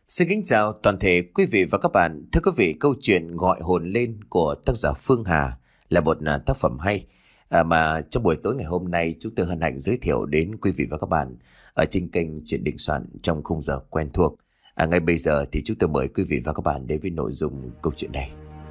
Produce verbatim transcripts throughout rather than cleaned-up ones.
Xin kính chào toàn thể quý vị và các bạn. Thưa quý vị, câu chuyện Gọi hồn lên của tác giả Phương Hà là một à, tác phẩm hay à, mà trong buổi tối ngày hôm nay chúng tôi hân hạnh giới thiệu đến quý vị và các bạn ở trên kênh Chuyện Đình Soạn trong khung giờ quen thuộc. À, ngay bây giờ thì chúng tôi mời quý vị và các bạn đến với nội dung câu chuyện này.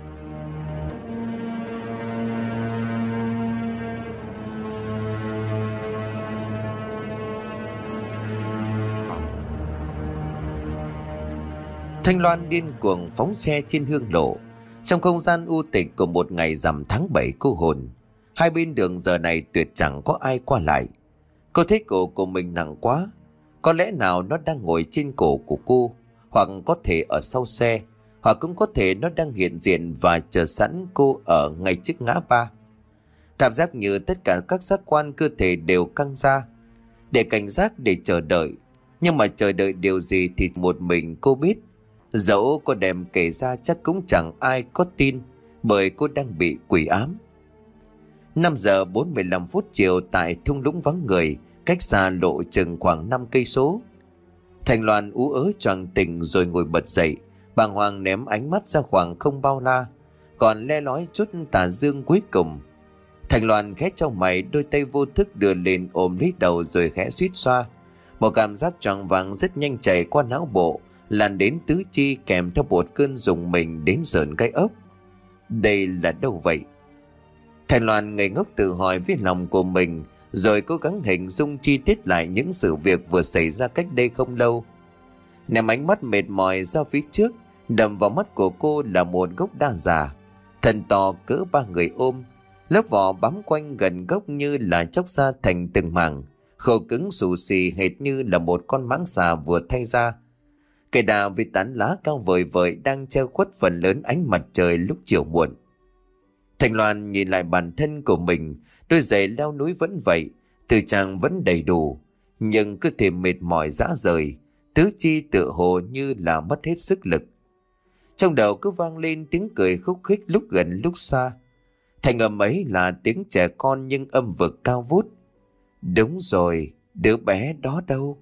Thanh Loan điên cuồng phóng xe trên hương lộ. Trong không gian u tịch của một ngày rằm tháng bảy cô hồn, hai bên đường giờ này tuyệt chẳng có ai qua lại. Cô thấy cổ của mình nặng quá. Có lẽ nào nó đang ngồi trên cổ của cô, hoặc có thể ở sau xe, hoặc cũng có thể nó đang hiện diện và chờ sẵn cô ở ngay trước ngã ba. Cảm giác như tất cả các giác quan cơ thể đều căng ra, để cảnh giác, để chờ đợi. Nhưng mà chờ đợi điều gì thì một mình cô biết. Dẫu cô đem kể ra chắc cũng chẳng ai có tin, bởi cô đang bị quỷ ám. Năm giờ bốn mươi lăm phút chiều tại thung lũng vắng người, cách xa lộ chừng khoảng năm cây số. Thành Loan ú ớ choàng tỉnh rồi ngồi bật dậy, bàng hoàng ném ánh mắt ra khoảng không bao la, còn le lói chút tà dương cuối cùng. Thành Loan khẽ trong mày, đôi tay vô thức đưa lên ôm lấy đầu rồi khẽ suýt xoa. Một cảm giác choáng váng rất nhanh chảy qua não bộ, lan đến tứ chi kèm theo một cơn rùng mình đến sởn gai ốc. Đây là đâu vậy? Thành Loan ngây ngốc tự hỏi với lòng của mình, rồi cố gắng hình dung chi tiết lại những sự việc vừa xảy ra cách đây không lâu. Ném ánh mắt mệt mỏi ra phía trước, đầm vào mắt của cô là một gốc đa già, thân to cỡ ba người ôm, lớp vỏ bám quanh gần gốc như là chóc ra thành từng mảng, khô cứng xù xì hệt như là một con mãng xà vừa thay ra. Cây đà với tán lá cao vời vợi đang che khuất phần lớn ánh mặt trời lúc chiều muộn. Thành Loan nhìn lại bản thân của mình, đôi giày leo núi vẫn vậy, tư trang vẫn đầy đủ, nhưng cơ thể mệt mỏi rã rời, tứ chi tựa hồ như là mất hết sức lực. Trong đầu cứ vang lên tiếng cười khúc khích lúc gần lúc xa. Thành âm ấy là tiếng trẻ con nhưng âm vực cao vút. Đúng rồi, đứa bé đó đâu?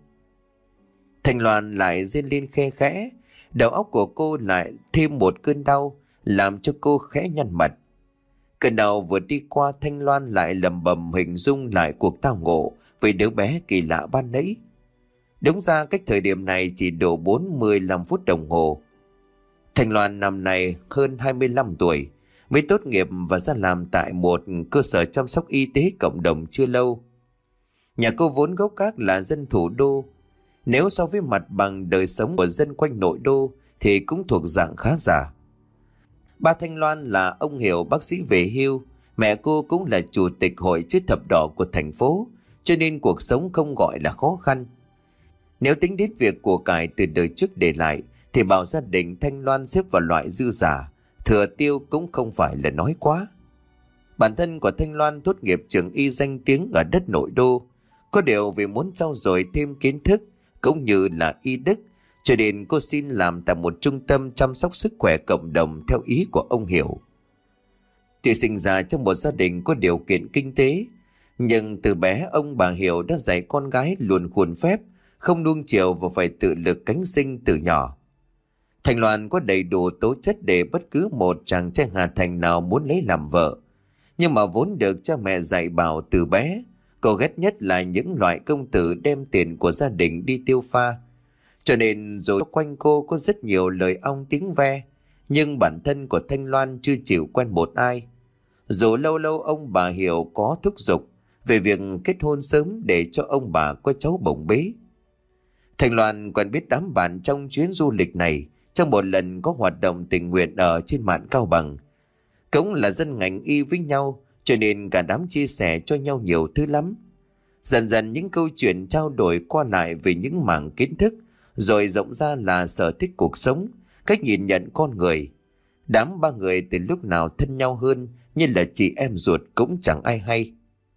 Thành Loan lại rên lên khe khẽ, đầu óc của cô lại thêm một cơn đau, làm cho cô khẽ nhăn mặt. Cơn đau vừa đi qua, Thanh Loan lại lầm bầm hình dung lại cuộc tao ngộ với đứa bé kỳ lạ ban nãy. Đúng ra cách thời điểm này chỉ độ bốn mươi lăm phút đồng hồ. Thành Loan năm nay hơn hai mươi lăm tuổi, mới tốt nghiệp và ra làm tại một cơ sở chăm sóc y tế cộng đồng chưa lâu. Nhà cô vốn gốc gác là dân thủ đô. Nếu so với mặt bằng đời sống của dân quanh nội đô thì cũng thuộc dạng khá giả. Ba Thanh Loan là ông Hiểu, bác sĩ về hưu, mẹ cô cũng là chủ tịch hội chữ thập đỏ của thành phố, cho nên cuộc sống không gọi là khó khăn. Nếu tính đến việc của cải từ đời trước để lại thì bảo gia đình Thanh Loan xếp vào loại dư giả, thừa tiêu cũng không phải là nói quá. Bản thân của Thanh Loan tốt nghiệp trường y danh tiếng ở đất nội đô, có điều vì muốn trau dồi thêm kiến thức cũng như là y đức, cho nên cô xin làm tại một trung tâm chăm sóc sức khỏe cộng đồng theo ý của ông Hiểu. Tuy sinh ra trong một gia đình có điều kiện kinh tế, nhưng từ bé ông bà Hiểu đã dạy con gái luôn khuôn phép, không nuông chiều và phải tự lực cánh sinh từ nhỏ. Thành Loan có đầy đủ tố chất để bất cứ một chàng trai Hà Thành nào muốn lấy làm vợ, nhưng mà vốn được cha mẹ dạy bảo từ bé. Cô ghét nhất là những loại công tử đem tiền của gia đình đi tiêu pha. Cho nên dù quanh cô có rất nhiều lời ong tiếng ve, nhưng bản thân của Thanh Loan chưa chịu quen một ai. Dù lâu lâu ông bà Hiểu có thúc giục về việc kết hôn sớm để cho ông bà có cháu bồng bế. Thanh Loan quen biết đám bạn trong chuyến du lịch này trong một lần có hoạt động tình nguyện ở trên mạn Cao Bằng. Cũng là dân ngành y với nhau, cho nên cả đám chia sẻ cho nhau nhiều thứ lắm. Dần dần những câu chuyện trao đổi qua lại về những mảng kiến thức, rồi rộng ra là sở thích cuộc sống, cách nhìn nhận con người. Đám ba người từ lúc nào thân nhau hơn, như là chị em ruột cũng chẳng ai hay.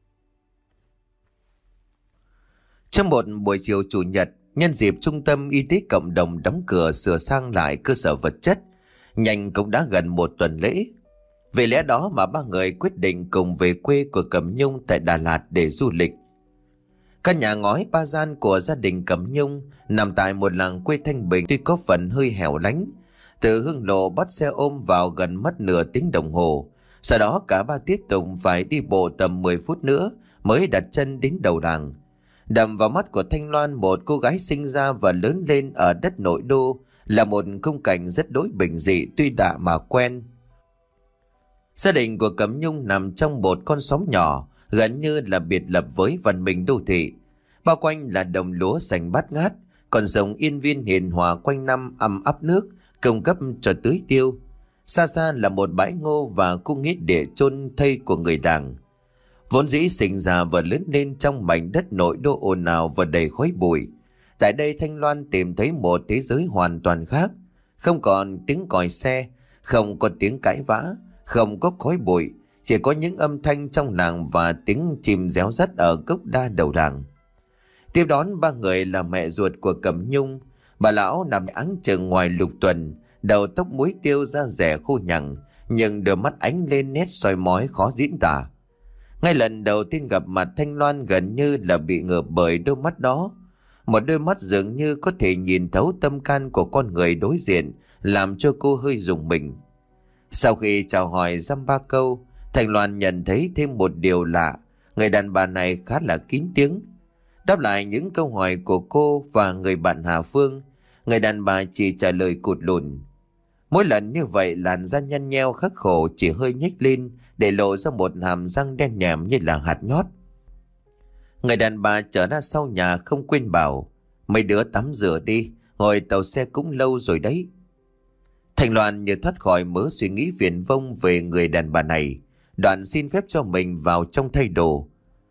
Trong một buổi chiều chủ nhật, nhân dịp trung tâm y tế cộng đồng đóng cửa sửa sang lại cơ sở vật chất, nhanh cũng đã gần một tuần lễ. Vì lẽ đó mà ba người quyết định cùng về quê của Cẩm Nhung tại Đà Lạt để du lịch. Căn nhà ngói ba gian của gia đình Cẩm Nhung nằm tại một làng quê thanh bình, tuy có phần hơi hẻo lánh. Từ Hương Lộ bắt xe ôm vào gần mất nửa tiếng đồng hồ. Sau đó cả ba tiếp tục phải đi bộ tầm mười phút nữa mới đặt chân đến đầu làng. Đập vào mắt của Thanh Loan, một cô gái sinh ra và lớn lên ở đất nội đô, là một khung cảnh rất đối bình dị tuy lạ mà quen. Gia đình của Cẩm Nhung nằm trong một con xóm nhỏ, gần như là biệt lập với văn minh đô thị. Bao quanh là đồng lúa xanh bát ngát, còn sông yên viên hiền hòa quanh năm âm ấp nước, cung cấp cho tưới tiêu. Xa xa là một bãi ngô và khu nghĩa địa chôn thây của người làng. Vốn dĩ sinh ra và lớn lên trong mảnh đất nội đô ồn ào và đầy khói bụi. Tại đây Thanh Loan tìm thấy một thế giới hoàn toàn khác. Không còn tiếng còi xe, không có tiếng cãi vã, không có khói bụi, chỉ có những âm thanh trong làng và tiếng chim réo rắt ở gốc đa đầu làng. Tiếp đón ba người là mẹ ruột của Cẩm Nhung. Bà lão nằm áng chừng ngoài lục tuần, đầu tóc muối tiêu, da dẻ khô nhằng, nhưng đôi mắt ánh lên nét soi mói khó diễn tả. Ngay lần đầu tiên gặp mặt, Thanh Loan gần như là bị ngợp bởi đôi mắt đó. Một đôi mắt dường như có thể nhìn thấu tâm can của con người đối diện, làm cho cô hơi rùng mình. Sau khi chào hỏi dăm ba câu, Thanh Loan nhận thấy thêm một điều lạ. Người đàn bà này khá là kín tiếng. Đáp lại những câu hỏi của cô và người bạn Hà Phương, người đàn bà chỉ trả lời cụt lùn. Mỗi lần như vậy, làn da nhăn nheo khắc khổ chỉ hơi nhếch lên để lộ ra một hàm răng đen nhèm như là hạt nhót. Người đàn bà trở ra sau nhà không quên bảo: mấy đứa tắm rửa đi, ngồi tàu xe cũng lâu rồi đấy. Thành Loan như thoát khỏi mớ suy nghĩ viển vông về người đàn bà này, đoạn xin phép cho mình vào trong thay đồ.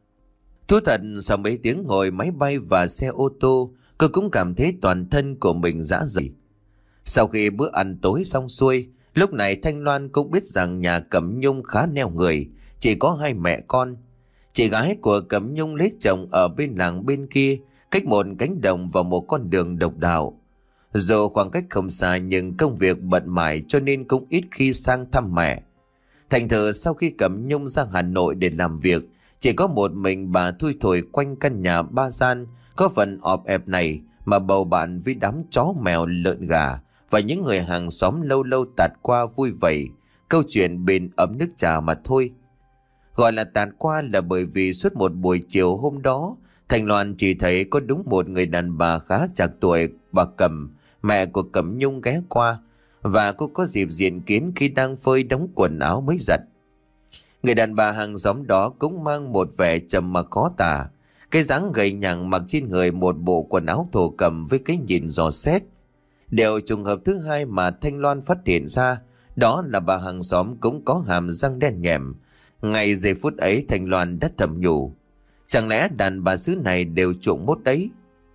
Thú thật, sau mấy tiếng ngồi máy bay và xe ô tô, cô cũng cảm thấy toàn thân của mình rã rời. Sau khi bữa ăn tối xong xuôi, lúc này Thanh Loan cũng biết rằng nhà Cẩm Nhung khá neo người, chỉ có hai mẹ con. Chị gái của Cẩm Nhung lấy chồng ở bên làng bên kia, cách một cánh đồng và một con đường độc đạo. Dù khoảng cách không xa nhưng công việc bận mải cho nên cũng ít khi sang thăm mẹ. Thành thử sau khi Cẩm Nhung ra Hà Nội để làm việc, chỉ có một mình bà thui thổi quanh căn nhà ba gian có phần ọp ẹp này mà bầu bạn với đám chó mèo lợn gà và những người hàng xóm lâu lâu tạt qua vui vầy câu chuyện bên ấm nước trà mà thôi. Gọi là tạt qua là bởi vì suốt một buổi chiều hôm đó, Thành Loan chỉ thấy có đúng một người đàn bà khá chạc tuổi, bà Cẩm, mẹ của Cẩm Nhung ghé qua, và cô có dịp diện kiến khi đang phơi đóng quần áo mới giặt. Người đàn bà hàng xóm đó cũng mang một vẻ trầm mặc khó tả, cái dáng gầy nhẳng, mặc trên người một bộ quần áo thổ cẩm với cái nhìn dò xét. Điều trùng hợp thứ hai mà Thanh Loan phát hiện ra đó là bà hàng xóm cũng có hàm răng đen nhèm. Ngay giây phút ấy Thanh Loan đã thầm nhủ, chẳng lẽ đàn bà xứ này đều chuộng mốt đấy?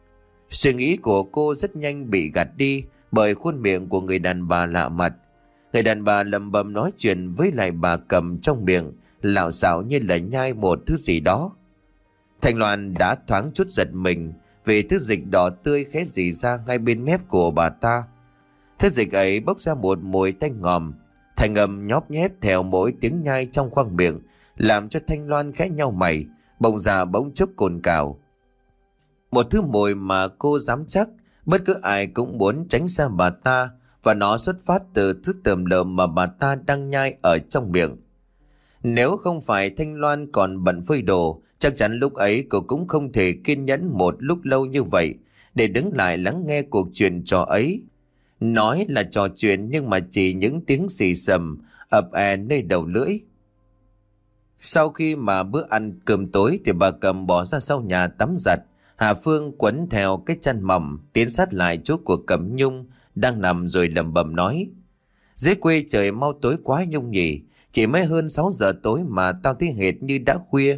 Suy nghĩ của cô rất nhanh bị gạt đi bởi khuôn miệng của người đàn bà lạ mặt. Người đàn bà lẩm bẩm nói chuyện với lại bà Cẩm trong miệng, lạo xạo như là nhai một thứ gì đó. Thanh Loan đã thoáng chút giật mình vì thứ dịch đỏ tươi khẽ rỉ ra ngay bên mép của bà ta. Thứ dịch ấy bốc ra một mùi tanh ngòm, thành âm nhóp nhép theo mỗi tiếng nhai trong khoang miệng, làm cho Thanh Loan khẽ nhau mày, bỗng già bỗng chốc cồn cào. Một thứ mùi mà cô dám chắc bất cứ ai cũng muốn tránh xa bà ta, và nó xuất phát từ thứ tởm lợm mà bà ta đang nhai ở trong miệng. Nếu không phải Thanh Loan còn bận phơi đồ, chắc chắn lúc ấy cô cũng không thể kiên nhẫn một lúc lâu như vậy để đứng lại lắng nghe cuộc chuyện trò ấy. Nói là trò chuyện nhưng mà chỉ những tiếng xì xầm ập è nơi đầu lưỡi. Sau khi mà bữa ăn cơm tối thì bà Cẩm bỏ ra sau nhà tắm giặt. Hà Phương quấn theo cái chăn mỏng tiến sát lại chỗ của Cẩm Nhung đang nằm rồi lẩm bẩm nói: dưới quê trời mau tối quá Nhung nhỉ, chỉ mới hơn sáu giờ tối mà tao thấy hệt như đã khuya.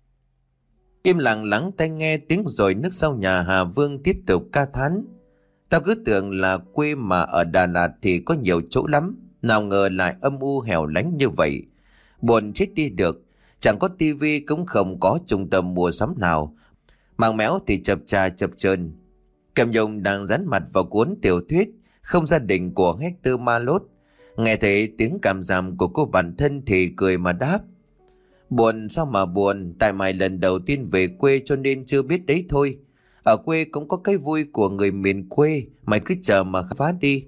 Im lặng lắng tai nghe tiếng rồi nước sau nhà, Hà Vương tiếp tục ca thán: tao cứ tưởng là quê mà ở Đà Lạt thì có nhiều chỗ lắm, nào ngờ lại âm u hẻo lánh như vậy. Buồn chết đi được, chẳng có tivi cũng không có trung tâm mua sắm nào, màng méo thì chập chà chập chờn. Cẩm Nhung đang dán mặt vào cuốn tiểu thuyết Không gia đình của Hector Malot, nghe thấy tiếng cảm giảm của cô bản thân thì cười mà đáp: Buồn sao mà buồn, tại mày lần đầu tiên về quê cho nên chưa biết đấy thôi. Ở quê cũng có cái vui của người miền quê, mày cứ chờ mà khám phá đi.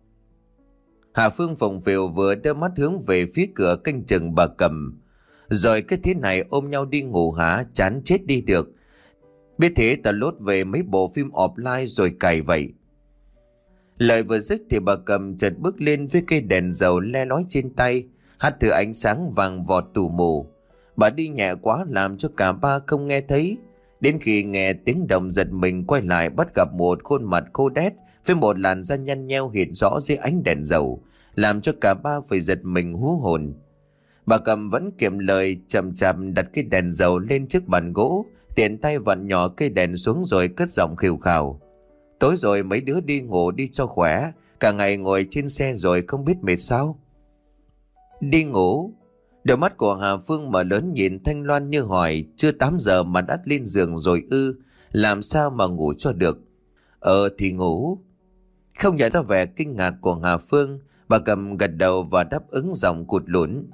Hà Phương phồng phều vừa đưa mắt hướng về phía cửa canh chừng bà Cầm. Rồi cái thế này ôm nhau đi ngủ hả, chán chết đi được. Biết thế ta lốt về mấy bộ phim offline rồi cày vậy. Lời vừa dứt thì bà Cầm chợt bước lên với cây đèn dầu le lói trên tay, hắt thử ánh sáng vàng vọt tù mù. Bà đi nhẹ quá làm cho cả ba không nghe thấy. Đến khi nghe tiếng động giật mình quay lại, bắt gặp một khuôn mặt khô đét với một làn da nhăn nheo hiện rõ dưới ánh đèn dầu, làm cho cả ba phải giật mình hú hồn. Bà Cầm vẫn kiệm lời, chậm chạp đặt cái đèn dầu lên trước bàn gỗ, tiện tay vặn nhỏ cây đèn xuống rồi cất giọng khều khào. Tối rồi mấy đứa đi ngủ đi cho khỏe, cả ngày ngồi trên xe rồi không biết mệt sao. Đi ngủ? Đôi mắt của Hà Phương mở lớn nhìn Thanh Loan như hỏi, chưa tám giờ mà đã lên giường rồi ư, làm sao mà ngủ cho được. Ờ thì ngủ. Không nhận ra vẻ kinh ngạc của Hà Phương, bà Cầm gật đầu và đáp ứng giọng cụt lún.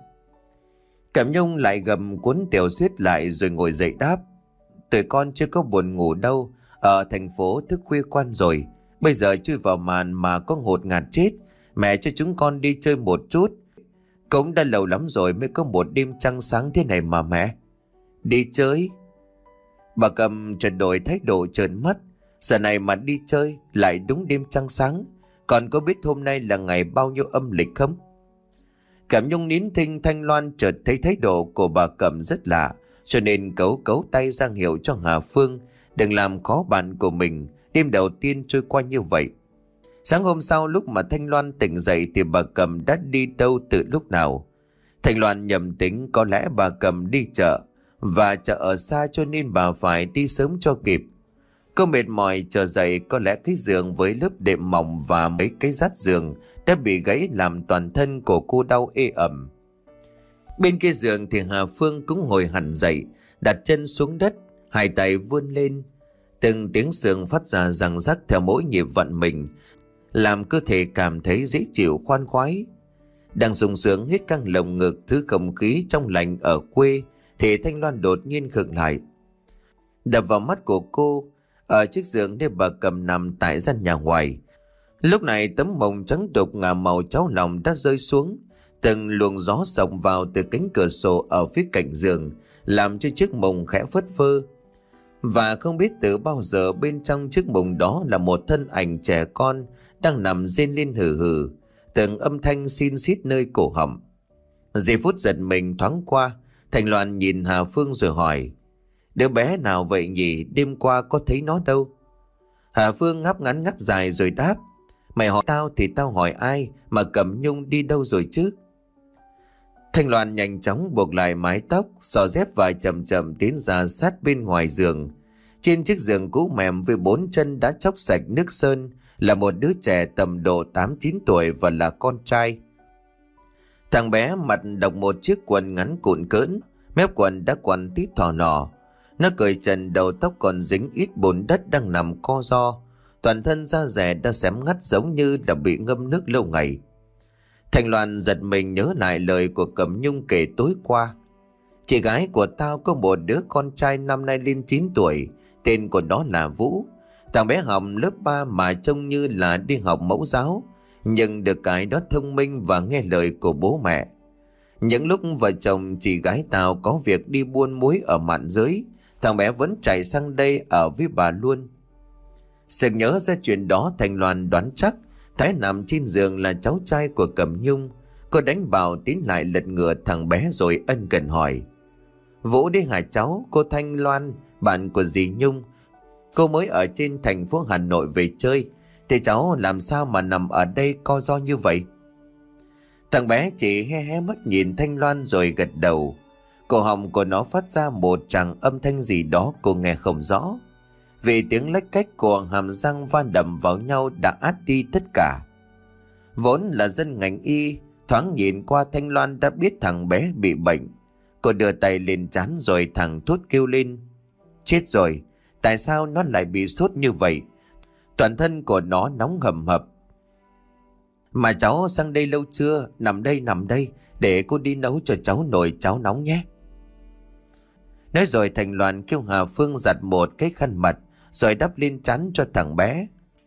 Cẩm Nhung lại gầm cuốn tiểu suyết lại rồi ngồi dậy đáp. Tụi con chưa có buồn ngủ đâu, ở thành phố thức khuya quan rồi, bây giờ chui vào màn mà có ngột ngạt chết. Mẹ cho chúng con đi chơi một chút. Cũng đã lâu lắm rồi mới có một đêm trăng sáng thế này mà mẹ. Đi chơi? Bà Cầm chợt đổi thái độ trợn mắt. Giờ này mà đi chơi lại đúng đêm trăng sáng. Còn có biết hôm nay là ngày bao nhiêu âm lịch không? Cẩm Nhung nín thinh. Thanh Loan chợt thấy thái độ của bà Cầm rất lạ, cho nên cấu cấu tay ra hiệu cho Hà Phương đừng làm khó bạn của mình. Đêm đầu tiên trôi qua như vậy. Sáng hôm sau lúc mà Thanh Loan tỉnh dậy thì bà Cầm đã đi đâu từ lúc nào. Thanh Loan nhầm tính có lẽ bà Cầm đi chợ, và chợ ở xa cho nên bà phải đi sớm cho kịp. Cô mệt mỏi chờ dậy, có lẽ cái giường với lớp đệm mỏng và mấy cái dát giường đã bị gãy làm toàn thân của cô đau ê ẩm. Bên kia giường thì Hà Phương cũng ngồi hẳn dậy, đặt chân xuống đất, hai tay vươn lên. Từng tiếng xương phát ra răng rắc theo mỗi nhịp vận mình, làm cơ thể cảm thấy dễ chịu khoan khoái. Đang sung sướng hết căng lồng ngực thứ không khí trong lành ở quê thì Thanh Loan đột nhiên khựng lại. Đập vào mắt của cô, ở chiếc giường nơi bà Cầm nằm tại gian nhà ngoài, lúc này tấm mồng trắng đục ngà màu cháo lòng đã rơi xuống. Từng luồng gió xộc vào từ cánh cửa sổ ở phía cạnh giường, làm cho chiếc mồng khẽ phất phơ. Và không biết từ bao giờ bên trong chiếc mồng đó là một thân ảnh trẻ con đang nằm rên lên hừ hừ, từng âm thanh xin xít nơi cổ họng. Giây phút giật mình thoáng qua, Thanh Loan nhìn Hà Phương rồi hỏi: Đứa bé nào vậy nhỉ, đêm qua có thấy nó đâu? Hà Phương ngáp ngắn ngáp dài rồi đáp: Mày hỏi tao thì tao hỏi ai, mà Cẩm Nhung đi đâu rồi chứ? Thanh Loan nhanh chóng buộc lại mái tóc, xỏ dép và chậm chậm tiến ra sát bên ngoài giường. Trên chiếc giường cũ mềm với bốn chân đã chóc sạch nước sơn là một đứa trẻ tầm độ tám chín tuổi và là con trai. Thằng bé mặt độc một chiếc quần ngắn cụn cỡn, mép quần đã quằn tít thò lò. Nó cởi trần, đầu tóc còn dính ít bùn đất đang nằm co ro, toàn thân da dẻ đã xém ngắt giống như đã bị ngâm nước lâu ngày. Thanh Loan giật mình nhớ lại lời của Cẩm Nhung kể tối qua. Chị gái của tao có một đứa con trai năm nay lên chín tuổi, tên của nó là Vũ. Thằng bé học lớp ba mà trông như là đi học mẫu giáo, nhưng được cái đó thông minh và nghe lời của bố mẹ. Những lúc vợ chồng chị gái tao có việc đi buôn muối ở mạn giới, thằng bé vẫn chạy sang đây ở với bà luôn. Sực nhớ ra chuyện đó, Thanh Loan đoán chắc Thái nằm trên giường là cháu trai của Cẩm Nhung. Cô đánh bảo tiến lại lật ngửa thằng bé rồi ân cần hỏi: Vũ đi hả cháu? Cô Thanh Loan, bạn của dì Nhung. Cô mới ở trên thành phố Hà Nội về chơi, thì cháu làm sao mà nằm ở đây co ro như vậy? Thằng bé chỉ he hé mắt nhìn Thanh Loan rồi gật đầu. Cổ họng của nó phát ra một tràng âm thanh gì đó cô nghe không rõ, vì tiếng lách cách của hàm răng va đập vào nhau đã át đi tất cả. Vốn là dân ngành y, thoáng nhìn qua Thanh Loan đã biết thằng bé bị bệnh. Cô đưa tay lên trán rồi thằng thốt kêu lên: Chết rồi, tại sao nó lại bị sốt như vậy? Toàn thân của nó nóng hầm hập. Mà cháu sang đây lâu chưa? Nằm đây nằm đây, để cô đi nấu cho cháu nồi cháo nóng nhé. Nói rồi Thành Loan kêu Hà Phương giặt một cái khăn mặt rồi đắp lên trán cho thằng bé.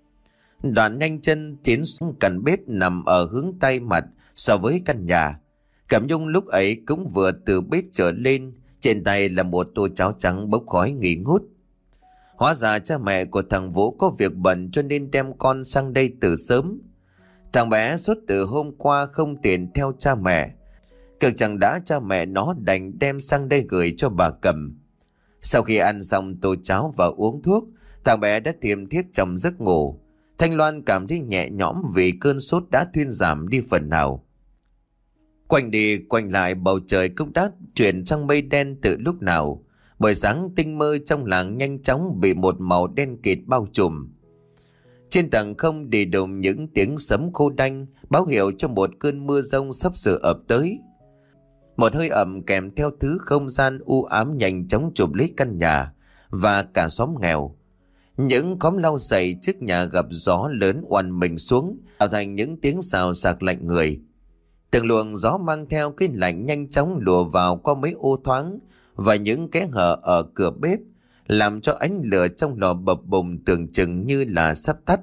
Đoạn nhanh chân tiến xuống căn bếp nằm ở hướng tây mặt so với căn nhà. Cẩm Nhung lúc ấy cũng vừa từ bếp trở lên, trên tay là một tô cháo trắng bốc khói nghi ngút. Hóa ra cha mẹ của thằng Vũ có việc bận cho nên đem con sang đây từ sớm. Thằng bé suốt từ hôm qua không tiền theo cha mẹ, cực chẳng đã cha mẹ nó đành đem sang đây gửi cho bà Cẩm. Sau khi ăn xong tô cháo và uống thuốc, thằng bé đã thiêm thiếp trong giấc ngủ. Thanh Loan cảm thấy nhẹ nhõm vì cơn sốt đã thuyên giảm đi phần nào. Quanh đi quanh lại bầu trời cũng đã chuyển sang mây đen từ lúc nào. Buổi sáng tinh mơ trong làng nhanh chóng bị một màu đen kịt bao trùm. Trên tầng không đi đùng những tiếng sấm khô đanh báo hiệu cho một cơn mưa giông sắp sửa ập tới. Một hơi ẩm kèm theo thứ không gian u ám nhanh chóng chụp lấy căn nhà và cả xóm nghèo. Những khóm lau sậy trước nhà gặp gió lớn oằn mình xuống, tạo thành những tiếng xào xạc lạnh người. Từng luồng gió mang theo cái lạnh nhanh chóng lùa vào qua mấy ô thoáng và những kẽ hở ở cửa bếp, làm cho ánh lửa trong lò bập bùng tưởng chừng như là sắp tắt.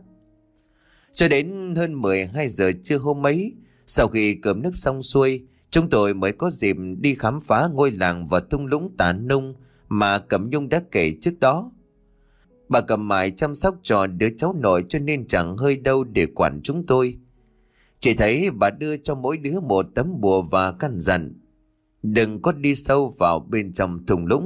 Cho đến hơn mười hai giờ trưa hôm ấy, sau khi cơm nước xong xuôi, chúng tôi mới có dịp đi khám phá ngôi làng và thung lũng Tà Nung mà Cẩm Nhung đã kể trước đó. Bà Cẩm mải chăm sóc cho đứa cháu nội cho nên chẳng hơi đâu để quản chúng tôi. Chỉ thấy bà đưa cho mỗi đứa một tấm bùa và căn dặn đừng có đi sâu vào bên trong thung lũng.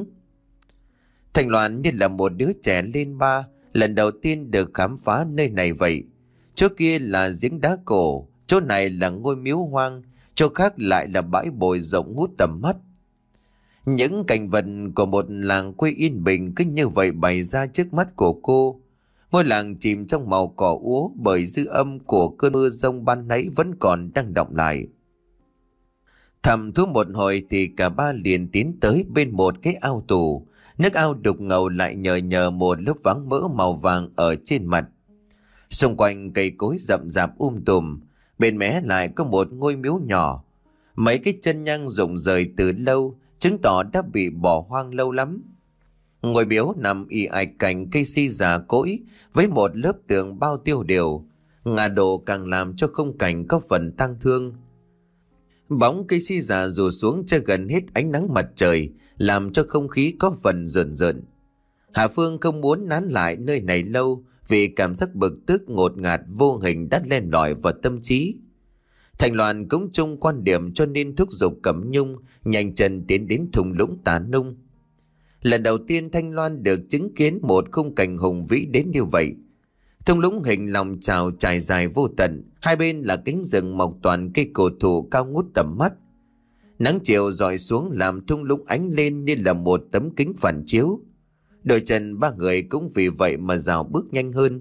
Thành Loan như là một đứa trẻ lên ba, lần đầu tiên được khám phá nơi này vậy. Chỗ kia là giếng đá cổ, chỗ này là ngôi miếu hoang, chỗ khác lại là bãi bồi rộng ngút tầm mắt. Những cảnh vật của một làng quê yên bình cứ như vậy bày ra trước mắt của cô. Ngôi làng chìm trong màu cỏ úa bởi dư âm của cơn mưa giông ban nãy vẫn còn đang đọng lại. Thầm thú một hồi thì cả ba liền tiến tới bên một cái ao tù. Nước ao đục ngầu lại nhờ nhờ một lớp váng mỡ màu vàng ở trên mặt. Xung quanh cây cối rậm rạp um tùm, bên mé lại có một ngôi miếu nhỏ. Mấy cái chân nhang rụng rời từ lâu, chứng tỏ đã bị bỏ hoang lâu lắm. Ngôi miếu nằm ì ạch cạnh cây si già cỗi với một lớp tường bao tiêu đều. Ngả đổ càng làm cho khung cảnh có phần tang thương. Bóng cây si già rủ xuống che gần hết ánh nắng mặt trời, làm cho không khí có phần rợn rợn. Hà Phương không muốn nán lại nơi này lâu vì cảm giác bực tức ngột ngạt vô hình đã len lỏi vào tâm trí. Thành Loan cũng chung quan điểm cho nên thúc giục Cẩm Nhung nhanh chân tiến đến thung lũng Tà Nung. Lần đầu tiên Thanh Loan được chứng kiến một khung cảnh hùng vĩ đến như vậy. Thung lũng hình lòng trào trải dài vô tận, hai bên là cánh rừng mọc toàn cây cổ thụ cao ngút tầm mắt. Nắng chiều rọi xuống làm thung lũng ánh lên như là một tấm kính phản chiếu. Đôi chân ba người cũng vì vậy mà dạo bước nhanh hơn.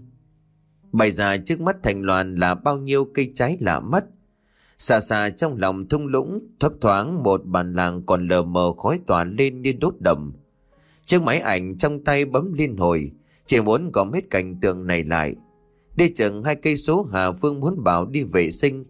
Bày ra trước mắt Thành Loan là bao nhiêu cây trái lạ mắt. Xa xa trong lòng thung lũng thấp thoáng một bản làng còn lờ mờ khói tỏa lên như đốt đầm. Chiếc máy ảnh trong tay bấm liên hồi, chỉ muốn gom hết cảnh tượng này lại. Đi chừng hai cây số Hà Phương muốn bảo đi vệ sinh.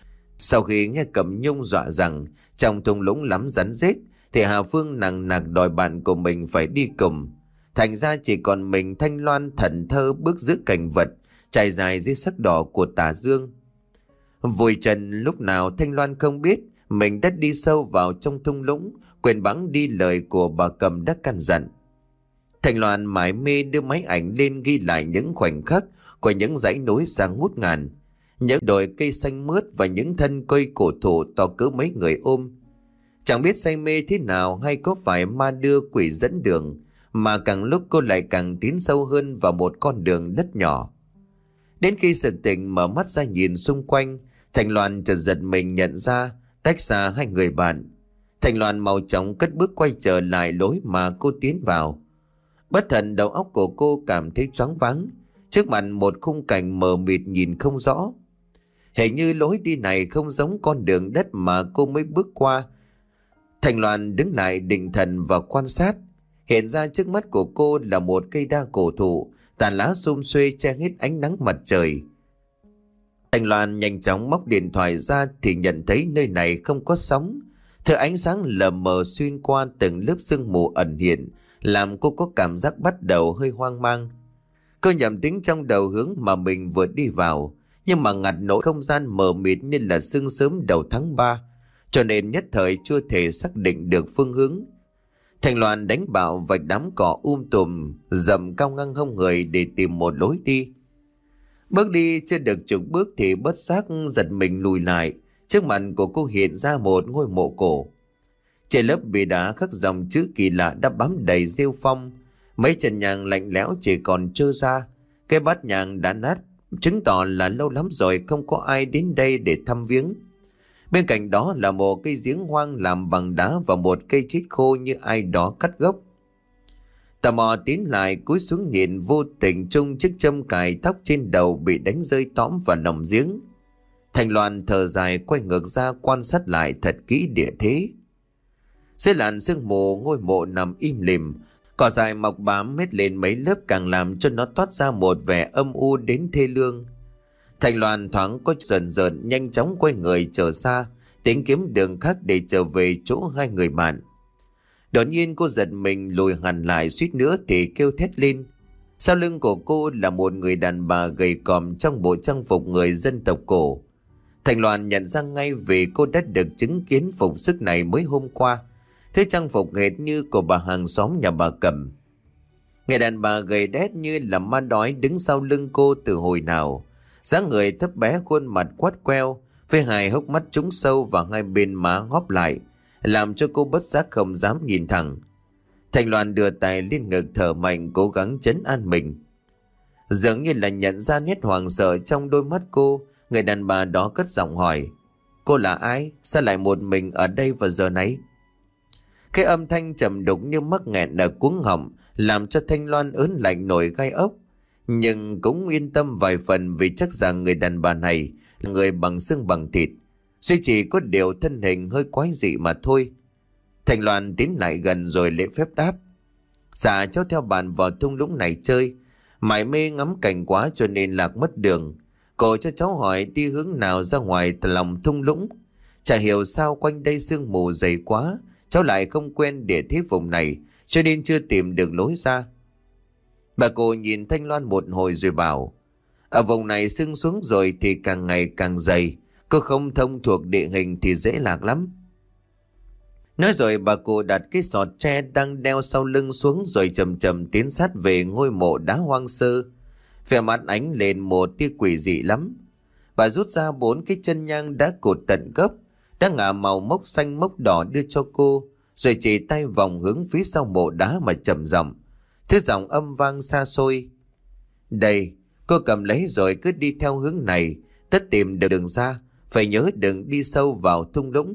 Sau khi nghe Cẩm Nhung dọa rằng trong thung lũng lắm rắn rết, thì Hà Phương nằng nặc đòi bạn của mình phải đi cùng. Thành ra chỉ còn mình Thanh Loan thẫn thơ bước giữa cảnh vật trải dài dưới sắc đỏ của tà dương. Vùi chân lúc nào Thanh Loan không biết mình đã đi sâu vào trong thung lũng, quên bẵng đi lời của bà Cẩm đã căn dặn. Thanh Loan mải mê đưa máy ảnh lên ghi lại những khoảnh khắc của những dãy núi xa ngút ngàn, những đồi cây xanh mướt và những thân cây cổ thụ to cỡ mấy người ôm. Chẳng biết say mê thế nào hay có phải ma đưa quỷ dẫn đường, mà càng lúc cô lại càng tiến sâu hơn vào một con đường đất nhỏ. Đến khi sực tỉnh mở mắt ra nhìn xung quanh, Thành Loan chợt giật mình nhận ra tách xa hai người bạn. Thành Loan mau chóng cất bước quay trở lại lối mà cô tiến vào. Bất thần đầu óc của cô cảm thấy choáng váng, trước mặt một khung cảnh mờ mịt nhìn không rõ. Hình như lối đi này không giống con đường đất mà cô mới bước qua. Thành Loan đứng lại định thần và quan sát. Hiện ra trước mắt của cô là một cây đa cổ thụ, tàn lá xum xuê che hết ánh nắng mặt trời. Thành Loan nhanh chóng móc điện thoại ra thì nhận thấy nơi này không có sóng. Thứ ánh sáng lờ mờ xuyên qua từng lớp sương mù ẩn hiện, làm cô có cảm giác bắt đầu hơi hoang mang. Cô nhầm tính trong đầu hướng mà mình vừa đi vào, nhưng mà ngặt nỗi không gian mờ mịt nên là sương sớm đầu tháng ba, cho nên nhất thời chưa thể xác định được phương hướng. Thành Loan đánh bạo vạch đám cỏ um tùm rậm cao ngang hông người để tìm một lối đi. Bước đi chưa được chục bước thì bất giác giật mình lùi lại. Trước mặt của cô hiện ra một ngôi mộ cổ. Trên lớp bìa đá khắc dòng chữ kỳ lạ đã bám đầy rêu phong. Mấy chân nhang lạnh lẽo chỉ còn trơ ra. Cái bát nhang đã nát, chứng tỏ là lâu lắm rồi không có ai đến đây để thăm viếng. Bên cạnh đó là một cây giếng hoang làm bằng đá và một cây chít khô như ai đó cắt gốc. Tò mò tiến lại cúi xuống nhìn, vô tình trông chiếc châm cài tóc trên đầu bị đánh rơi tõm vào lòng giếng. Thành Loan thở dài quay ngược ra quan sát lại thật kỹ địa thế. Dưới làn sương mù ngôi mộ nằm im lìm, cỏ dài mọc bám hết lên mấy lớp càng làm cho nó toát ra một vẻ âm u đến thê lương. Thành Loan thoáng có rờn rợn nhanh chóng quay người trở xa, tính kiếm đường khác để trở về chỗ hai người bạn. Đột nhiên cô giật mình lùi hẳn lại, suýt nữa thì kêu thét lên. Sau lưng của cô là một người đàn bà gầy còm trong bộ trang phục người dân tộc cổ. Thành Loan nhận ra ngay vì cô đã được chứng kiến phục sức này mới hôm qua. Thế trang phục hệt như của bà hàng xóm nhà bà Cẩm. Người đàn bà gầy đét như là ma đói đứng sau lưng cô từ hồi nào. Dáng người thấp bé, khuôn mặt quắt queo với hai hốc mắt trũng sâu và hai bên má hóp lại, làm cho cô bất giác không dám nhìn thẳng. Thành Loan đưa tay lên ngực thở mạnh, cố gắng trấn an mình. Dường như là nhận ra nét hoảng sợ trong đôi mắt cô, người đàn bà đó cất giọng hỏi: cô là ai? Sao lại một mình ở đây vào giờ này? Cái âm thanh trầm đục như mắc nghẹn ở cuống họng làm cho Thanh Loan ớn lạnh nổi gai ốc, nhưng cũng yên tâm vài phần vì chắc rằng người đàn bà này là người bằng xương bằng thịt, duy chỉ có điều thân hình hơi quái dị mà thôi. Thành Loan tiến lại gần rồi lễ phép đáp: dạ cháu theo bạn vào thung lũng này chơi, mải mê ngắm cảnh quá cho nên lạc mất đường. Cô cho cháu hỏi đi hướng nào ra ngoài lòng thung lũng. Chả hiểu sao quanh đây sương mù dày quá, cháu lại không quen địa thế vùng này cho nên chưa tìm được lối ra. Bà cô nhìn Thanh Loan một hồi rồi bảo: ở vùng này sương xuống rồi thì càng ngày càng dày, cô không thông thuộc địa hình thì dễ lạc lắm. Nói rồi bà cô đặt cái sọt tre đang đeo sau lưng xuống rồi chậm chậm tiến sát về ngôi mộ đá hoang sơ. Vẻ mặt ánh lên một tia quỷ dị lắm. Bà rút ra bốn cái chân nhang đã cột tận gốc, đã ngả màu mốc xanh mốc đỏ đưa cho cô, rồi chỉ tay vòng hướng phía sau mộ đá mà trầm giọng, thứ giọng âm vang xa xôi: đây, cô cầm lấy rồi cứ đi theo hướng này, tất tìm được đường ra, phải nhớ đừng đi sâu vào thung lũng.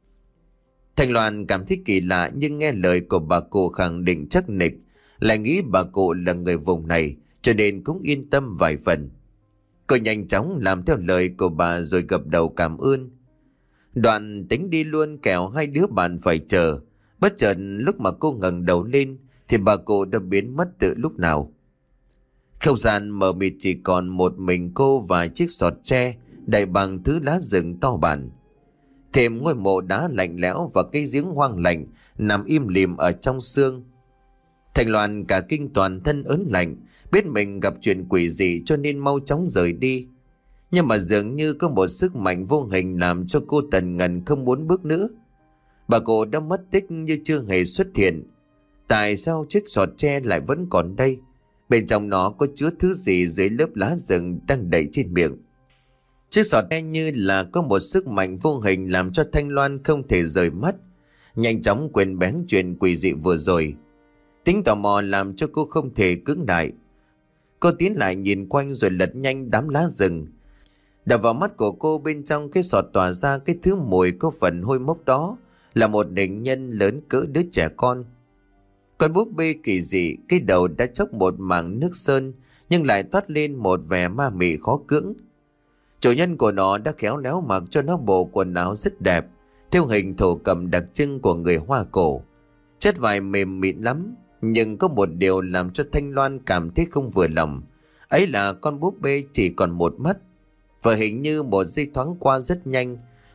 Thành Loan cảm thấy kỳ lạ nhưng nghe lời của bà cụ khẳng định chắc nịch, lại nghĩ bà cụ là người vùng này cho nên cũng yên tâm vài phần. Cô nhanh chóng làm theo lời của bà rồi gật đầu cảm ơn. Đoạn tính đi luôn kẻo hai đứa bạn phải chờ. Bất chợt lúc mà cô ngẩng đầu lên thì bà cụ đã biến mất từ lúc nào. Không gian mờ mịt chỉ còn một mình cô và chiếc sọt tre đầy bằng thứ lá rừng to bản. Thêm ngôi mộ đá lạnh lẽo và cây giếng hoang lạnh nằm im lìm ở trong sương. Thành Loan cả kinh toàn thân ớn lạnh, biết mình gặp chuyện quỷ dị cho nên mau chóng rời đi. Nhưng mà dường như có một sức mạnh vô hình làm cho cô tần ngần không muốn bước nữa. Bà cụ đã mất tích như chưa hề xuất hiện. Tại sao chiếc sọt tre lại vẫn còn đây? Bên trong nó có chứa thứ gì dưới lớp lá rừng đang đậy trên miệng? Chiếc sọt tre như là có một sức mạnh vô hình làm cho Thanh Loan không thể rời mắt, nhanh chóng quên bén chuyện quỷ dị vừa rồi. Tính tò mò làm cho cô không thể cưỡng lại. Cô tiến lại nhìn quanh rồi lật nhanh đám lá rừng. Đập vào mắt của cô bên trong cái sọt tỏa ra cái thứ mùi có phần hôi mốc đó là một hình nhân lớn cỡ đứa trẻ con. Con búp bê kỳ dị, cái đầu đã chốc một mảng nước sơn nhưng lại toát lên một vẻ ma mị khó cưỡng. Chủ nhân của nó đã khéo léo mặc cho nó bộ quần áo rất đẹp, theo hình thổ cẩm đặc trưng của người Hoa cổ. Chất vải mềm mịn lắm, nhưng có một điều làm cho Thanh Loan cảm thấy không vừa lòng. Ấy là con búp bê chỉ còn một mắt, và hình như một giây thoáng qua rất nhanh,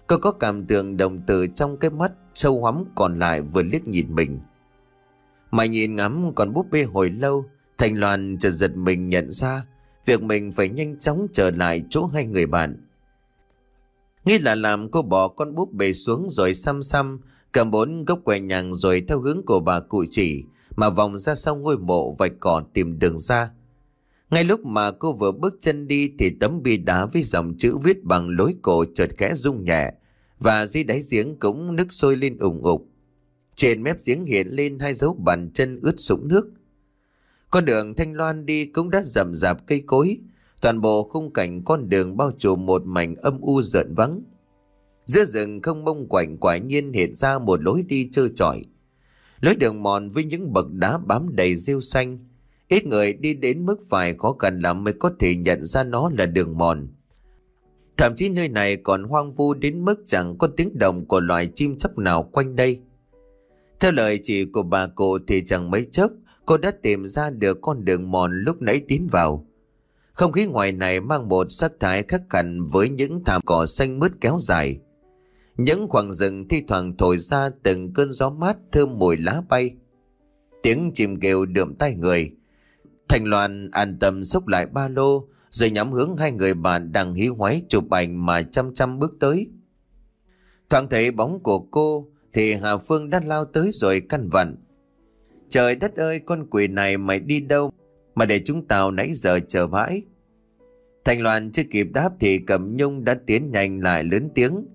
Cô có cảm tưởng đồng tử trong cái mắt sâu hoắm còn lại vừa liếc nhìn mình. Mà nhìn ngắm con búp bê hồi lâu, Thành Loan chợt giật mình nhận ra việc mình phải nhanh chóng trở lại chỗ hai người bạn. Nghĩ là làm, cô bỏ con búp bê xuống rồi xăm xăm cầm bốn gốc que nhang rồi theo hướng của bà cụ chỉ mà vòng ra sau ngôi mộ vạch cỏ tìm đường ra. Ngay lúc mà cô vừa bước chân đi thì tấm bia đá với dòng chữ viết bằng lối cổ chợt khẽ rung nhẹ, và dưới đáy giếng cũng nước sôi lên ủng ục. Trên mép giếng hiện lên hai dấu bàn chân ướt sũng nước. Con đường Thanh Loan đi cũng đã rậm rạp cây cối, toàn bộ khung cảnh con đường bao trùm một mảnh âm u rợn vắng. Giữa rừng không mông quạnh quả nhiên hiện ra một lối đi trơ trọi. Lối đường mòn với những bậc đá bám đầy rêu xanh. Ít người đi đến mức phải khó khăn lắm mới có thể nhận ra nó là đường mòn. Thậm chí nơi này còn hoang vu đến mức chẳng có tiếng động của loài chim chóc nào quanh đây. Theo lời chỉ của bà cụ thì chẳng mấy chốc cô đã tìm ra được con đường mòn lúc nãy tiến vào. Không khí ngoài này mang một sắc thái khác hẳn với những thảm cỏ xanh mướt kéo dài. Những khoảng rừng thi thoảng thổi ra từng cơn gió mát thơm mùi lá bay. Tiếng chim kêu đượm tai người. Thành Loan an tâm xốc lại ba lô rồi nhắm hướng hai người bạn đang hí hoáy chụp ảnh mà chăm chăm bước tới. Thoáng thấy bóng của cô thì Hà Phương đã lao tới rồi căn vặn: "Trời đất ơi, con quỷ này mày đi đâu mà để chúng tao nãy giờ chờ mãi?" Thành Loan chưa kịp đáp thì Cẩm Nhung đã tiến nhanh lại lớn tiếng: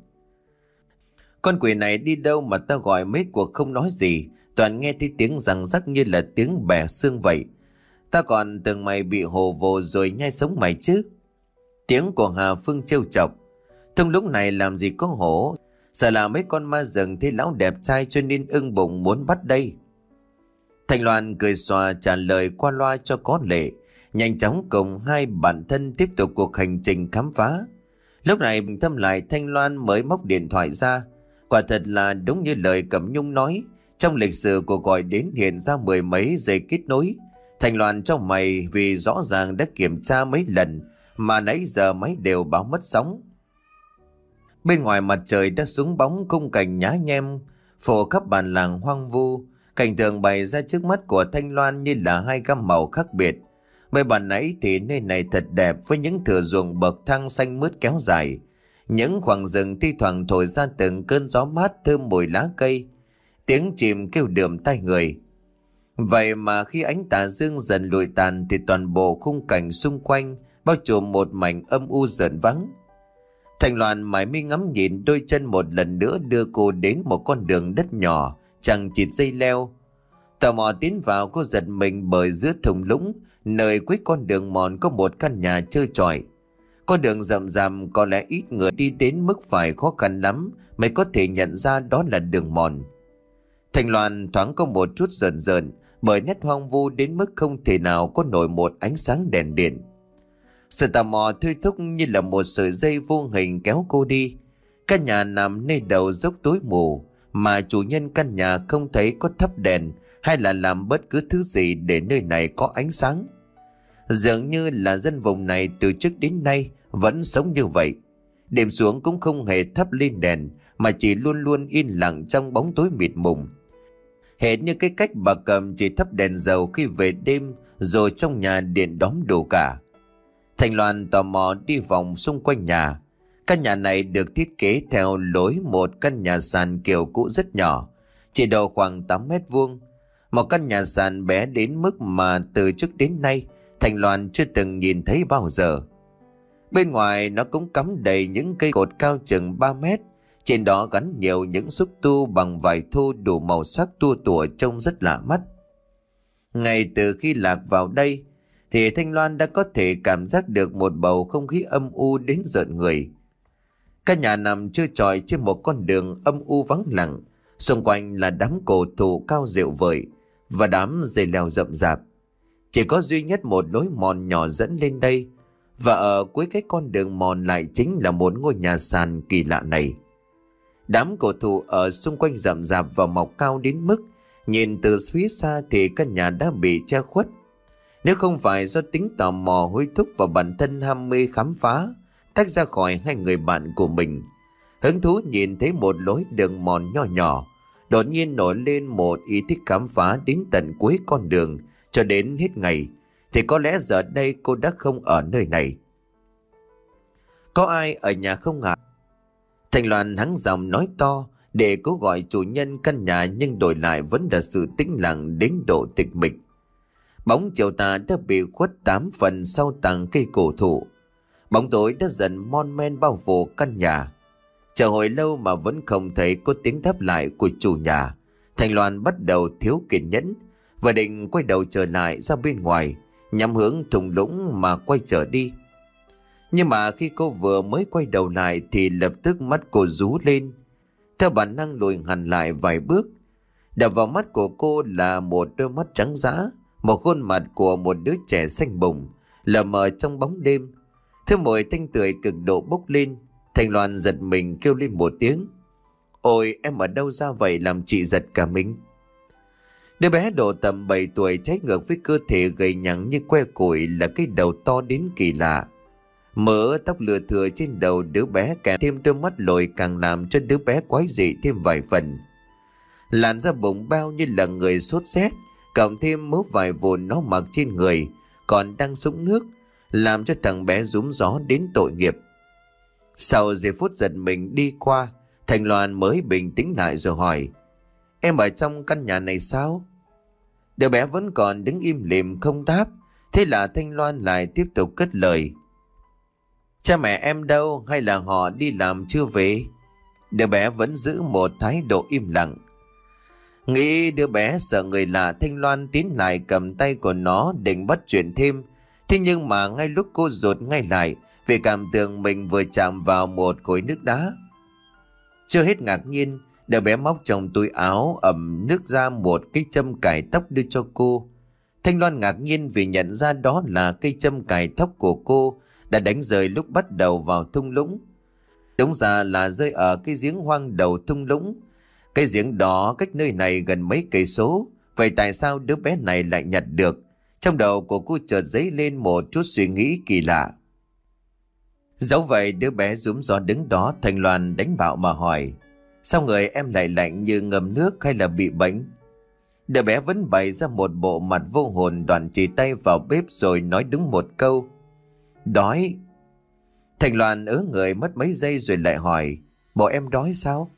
"Con quỷ này đi đâu mà tao gọi mấy cuộc không nói gì, toàn nghe thấy tiếng răng rắc như là tiếng bẻ xương vậy. Ta còn tưởng mày bị hồ vồ rồi nhai sống mày chứ." Tiếng của Hà Phương trêu chọc: "Thông lúc này làm gì có hổ, sợ là mấy con ma rừng thấy lão đẹp trai cho nên ưng bụng muốn bắt đây." Thành Loan cười xòa trả lời qua loa cho có lệ, nhanh chóng cùng hai bạn thân tiếp tục cuộc hành trình khám phá. Lúc này Bình Thâm lại Thanh Loan mới móc điện thoại ra. Quả thật là đúng như lời Cẩm Nhung nói, trong lịch sử cuộc gọi đến hiện ra mười mấy giây kết nối. Thành Loan cho mày vì rõ ràng đã kiểm tra mấy lần mà nãy giờ máy đều báo mất sóng. Bên ngoài mặt trời đã xuống bóng, khung cảnh nhá nhem phủ khắp bản làng hoang vu. Cảnh tượng bày ra trước mắt của Thanh Loan như là hai gam màu khác biệt. Mới bản nãy thì nơi này thật đẹp với những thửa ruộng bậc thang xanh mướt kéo dài. Những khoảng rừng thi thoảng thổi ra từng cơn gió mát thơm mùi lá cây. Tiếng chim kêu đượm tai người. Vậy mà khi ánh tà dương dần lùi tàn thì toàn bộ khung cảnh xung quanh bao trùm một mảnh âm u rợn vắng. Thành Loan mải mi ngắm nhìn, đôi chân một lần nữa đưa cô đến một con đường đất nhỏ chẳng chịt dây leo. Tò mò tiến vào, cô giật mình bởi giữa thung lũng nơi cuối con đường mòn có một căn nhà trơ trọi. Con đường rậm rạp có lẽ ít người đi đến mức phải khó khăn lắm mới có thể nhận ra đó là đường mòn. Thành Loan thoáng có một chút rợn rợn bởi nét hoang vu đến mức không thể nào có nổi một ánh sáng đèn điện. Sự tò mò thôi thúc như là một sợi dây vô hình kéo cô đi. Căn nhà nằm nơi đầu dốc tối mù mà chủ nhân căn nhà không thấy có thắp đèn hay là làm bất cứ thứ gì để nơi này có ánh sáng. Dường như là dân vùng này từ trước đến nay vẫn sống như vậy. Đêm xuống cũng không hề thắp lên đèn mà chỉ luôn luôn yên lặng trong bóng tối mịt mùng. Hệt như cái cách bà Cầm chỉ thắp đèn dầu khi về đêm rồi trong nhà điện đóm đủ cả. Thành Loan tò mò đi vòng xung quanh nhà. Căn nhà này được thiết kế theo lối một căn nhà sàn kiểu cũ rất nhỏ, chỉ độ khoảng tám mét vuông. Một căn nhà sàn bé đến mức mà từ trước đến nay Thành Loan chưa từng nhìn thấy bao giờ. Bên ngoài nó cũng cắm đầy những cây cột cao chừng ba mét. Trên đó gắn nhiều những xúc tu bằng vải thô đủ màu sắc tua tủa trông rất lạ mắt. Ngay từ khi lạc vào đây thì Thanh Loan đã có thể cảm giác được một bầu không khí âm u đến rợn người. Căn nhà nằm trơ trọi trên một con đường âm u vắng lặng. Xung quanh là đám cổ thụ cao rệu vời và đám dây leo rậm rạp. Chỉ có duy nhất một lối mòn nhỏ dẫn lên đây, và ở cuối cái con đường mòn lại chính là một ngôi nhà sàn kỳ lạ này. Đám cổ thụ ở xung quanh rậm rạp và mọc cao đến mức nhìn từ phía xa thì căn nhà đã bị che khuất. Nếu không phải do tính tò mò hối thúc và bản thân ham mê khám phá tách ra khỏi hai người bạn của mình, hứng thú nhìn thấy một lối đường mòn nho nhỏ. Đột nhiên nổi lên một ý thích khám phá đến tận cuối con đường cho đến hết ngày. Thì có lẽ giờ đây cô đã không ở nơi này. Có ai ở nhà không ạ? Thành Loan hắng giọng nói to để cố gọi chủ nhân căn nhà, nhưng đổi lại vẫn là sự tĩnh lặng đến độ tịch mịch. Bóng chiều tà đã bị khuất tám phần sau tàng cây cổ thụ. Bóng tối đã dần mon men bao phủ căn nhà. Chờ hồi lâu mà vẫn không thấy có tiếng đáp lại của chủ nhà. Thành Loan bắt đầu thiếu kiên nhẫn và định quay đầu trở lại ra bên ngoài, nhắm hướng thung lũng mà quay trở đi. Nhưng mà khi cô vừa mới quay đầu lại thì lập tức mắt cô rú lên. Theo bản năng lùi hẳn lại vài bước. Đập vào mắt của cô là một đôi mắt trắng dã, một khuôn mặt của một đứa trẻ xanh bùng, lờ mờ trong bóng đêm. Thứ mùi thanh tươi cực độ bốc lên. Thành Loan giật mình kêu lên một tiếng. Ôi, em ở đâu ra vậy làm chị giật cả mình. Đứa bé độ tầm bảy tuổi, trái ngược với cơ thể gầy nhẵn như que củi, là cái đầu to đến kỳ lạ. Mỡ tóc lừa thừa trên đầu đứa bé kèm thêm đôi mắt lồi càng làm cho đứa bé quái dị thêm vài phần. Làn da bụng bao như là người sốt rét, cộng thêm mớ vài vụn nó mặc trên người còn đang sũng nước, làm cho thằng bé rúm gió đến tội nghiệp. Sau giây phút giật mình đi qua, Thành Loan mới bình tĩnh lại rồi hỏi. Em ở trong căn nhà này sao? Đứa bé vẫn còn đứng im lìm không đáp. Thế là Thanh Loan lại tiếp tục cất lời. Cha mẹ em đâu, hay là họ đi làm chưa về? Đứa bé vẫn giữ một thái độ im lặng. Nghĩ đứa bé sợ người lạ, Thanh Loan tiến lại cầm tay của nó định bắt chuyện thêm. Thế nhưng mà ngay lúc cô rụt ngay lại vì cảm tưởng mình vừa chạm vào một khối nước đá. Chưa hết ngạc nhiên, đứa bé móc trong túi áo ẩm nước ra một cây châm cài tóc đưa cho cô. Thanh Loan ngạc nhiên vì nhận ra đó là cây châm cài tóc của cô đã đánh rơi lúc bắt đầu vào thung lũng. Đúng ra là rơi ở cái giếng hoang đầu thung lũng. Cái giếng đó cách nơi này gần mấy cây số. Vậy tại sao đứa bé này lại nhặt được? Trong đầu của cô chợt dấy lên một chút suy nghĩ kỳ lạ. Dẫu vậy đứa bé rúm gió đứng đó. Thành Loan đánh bạo mà hỏi. Sao người em lại lạnh như ngâm nước hay là bị bệnh? Đứa bé vẫn bày ra một bộ mặt vô hồn, đoạn chỉ tay vào bếp rồi nói đúng một câu. Đói. Thành Loan ớ người mất mấy giây rồi lại hỏi. Bộ em đói sao?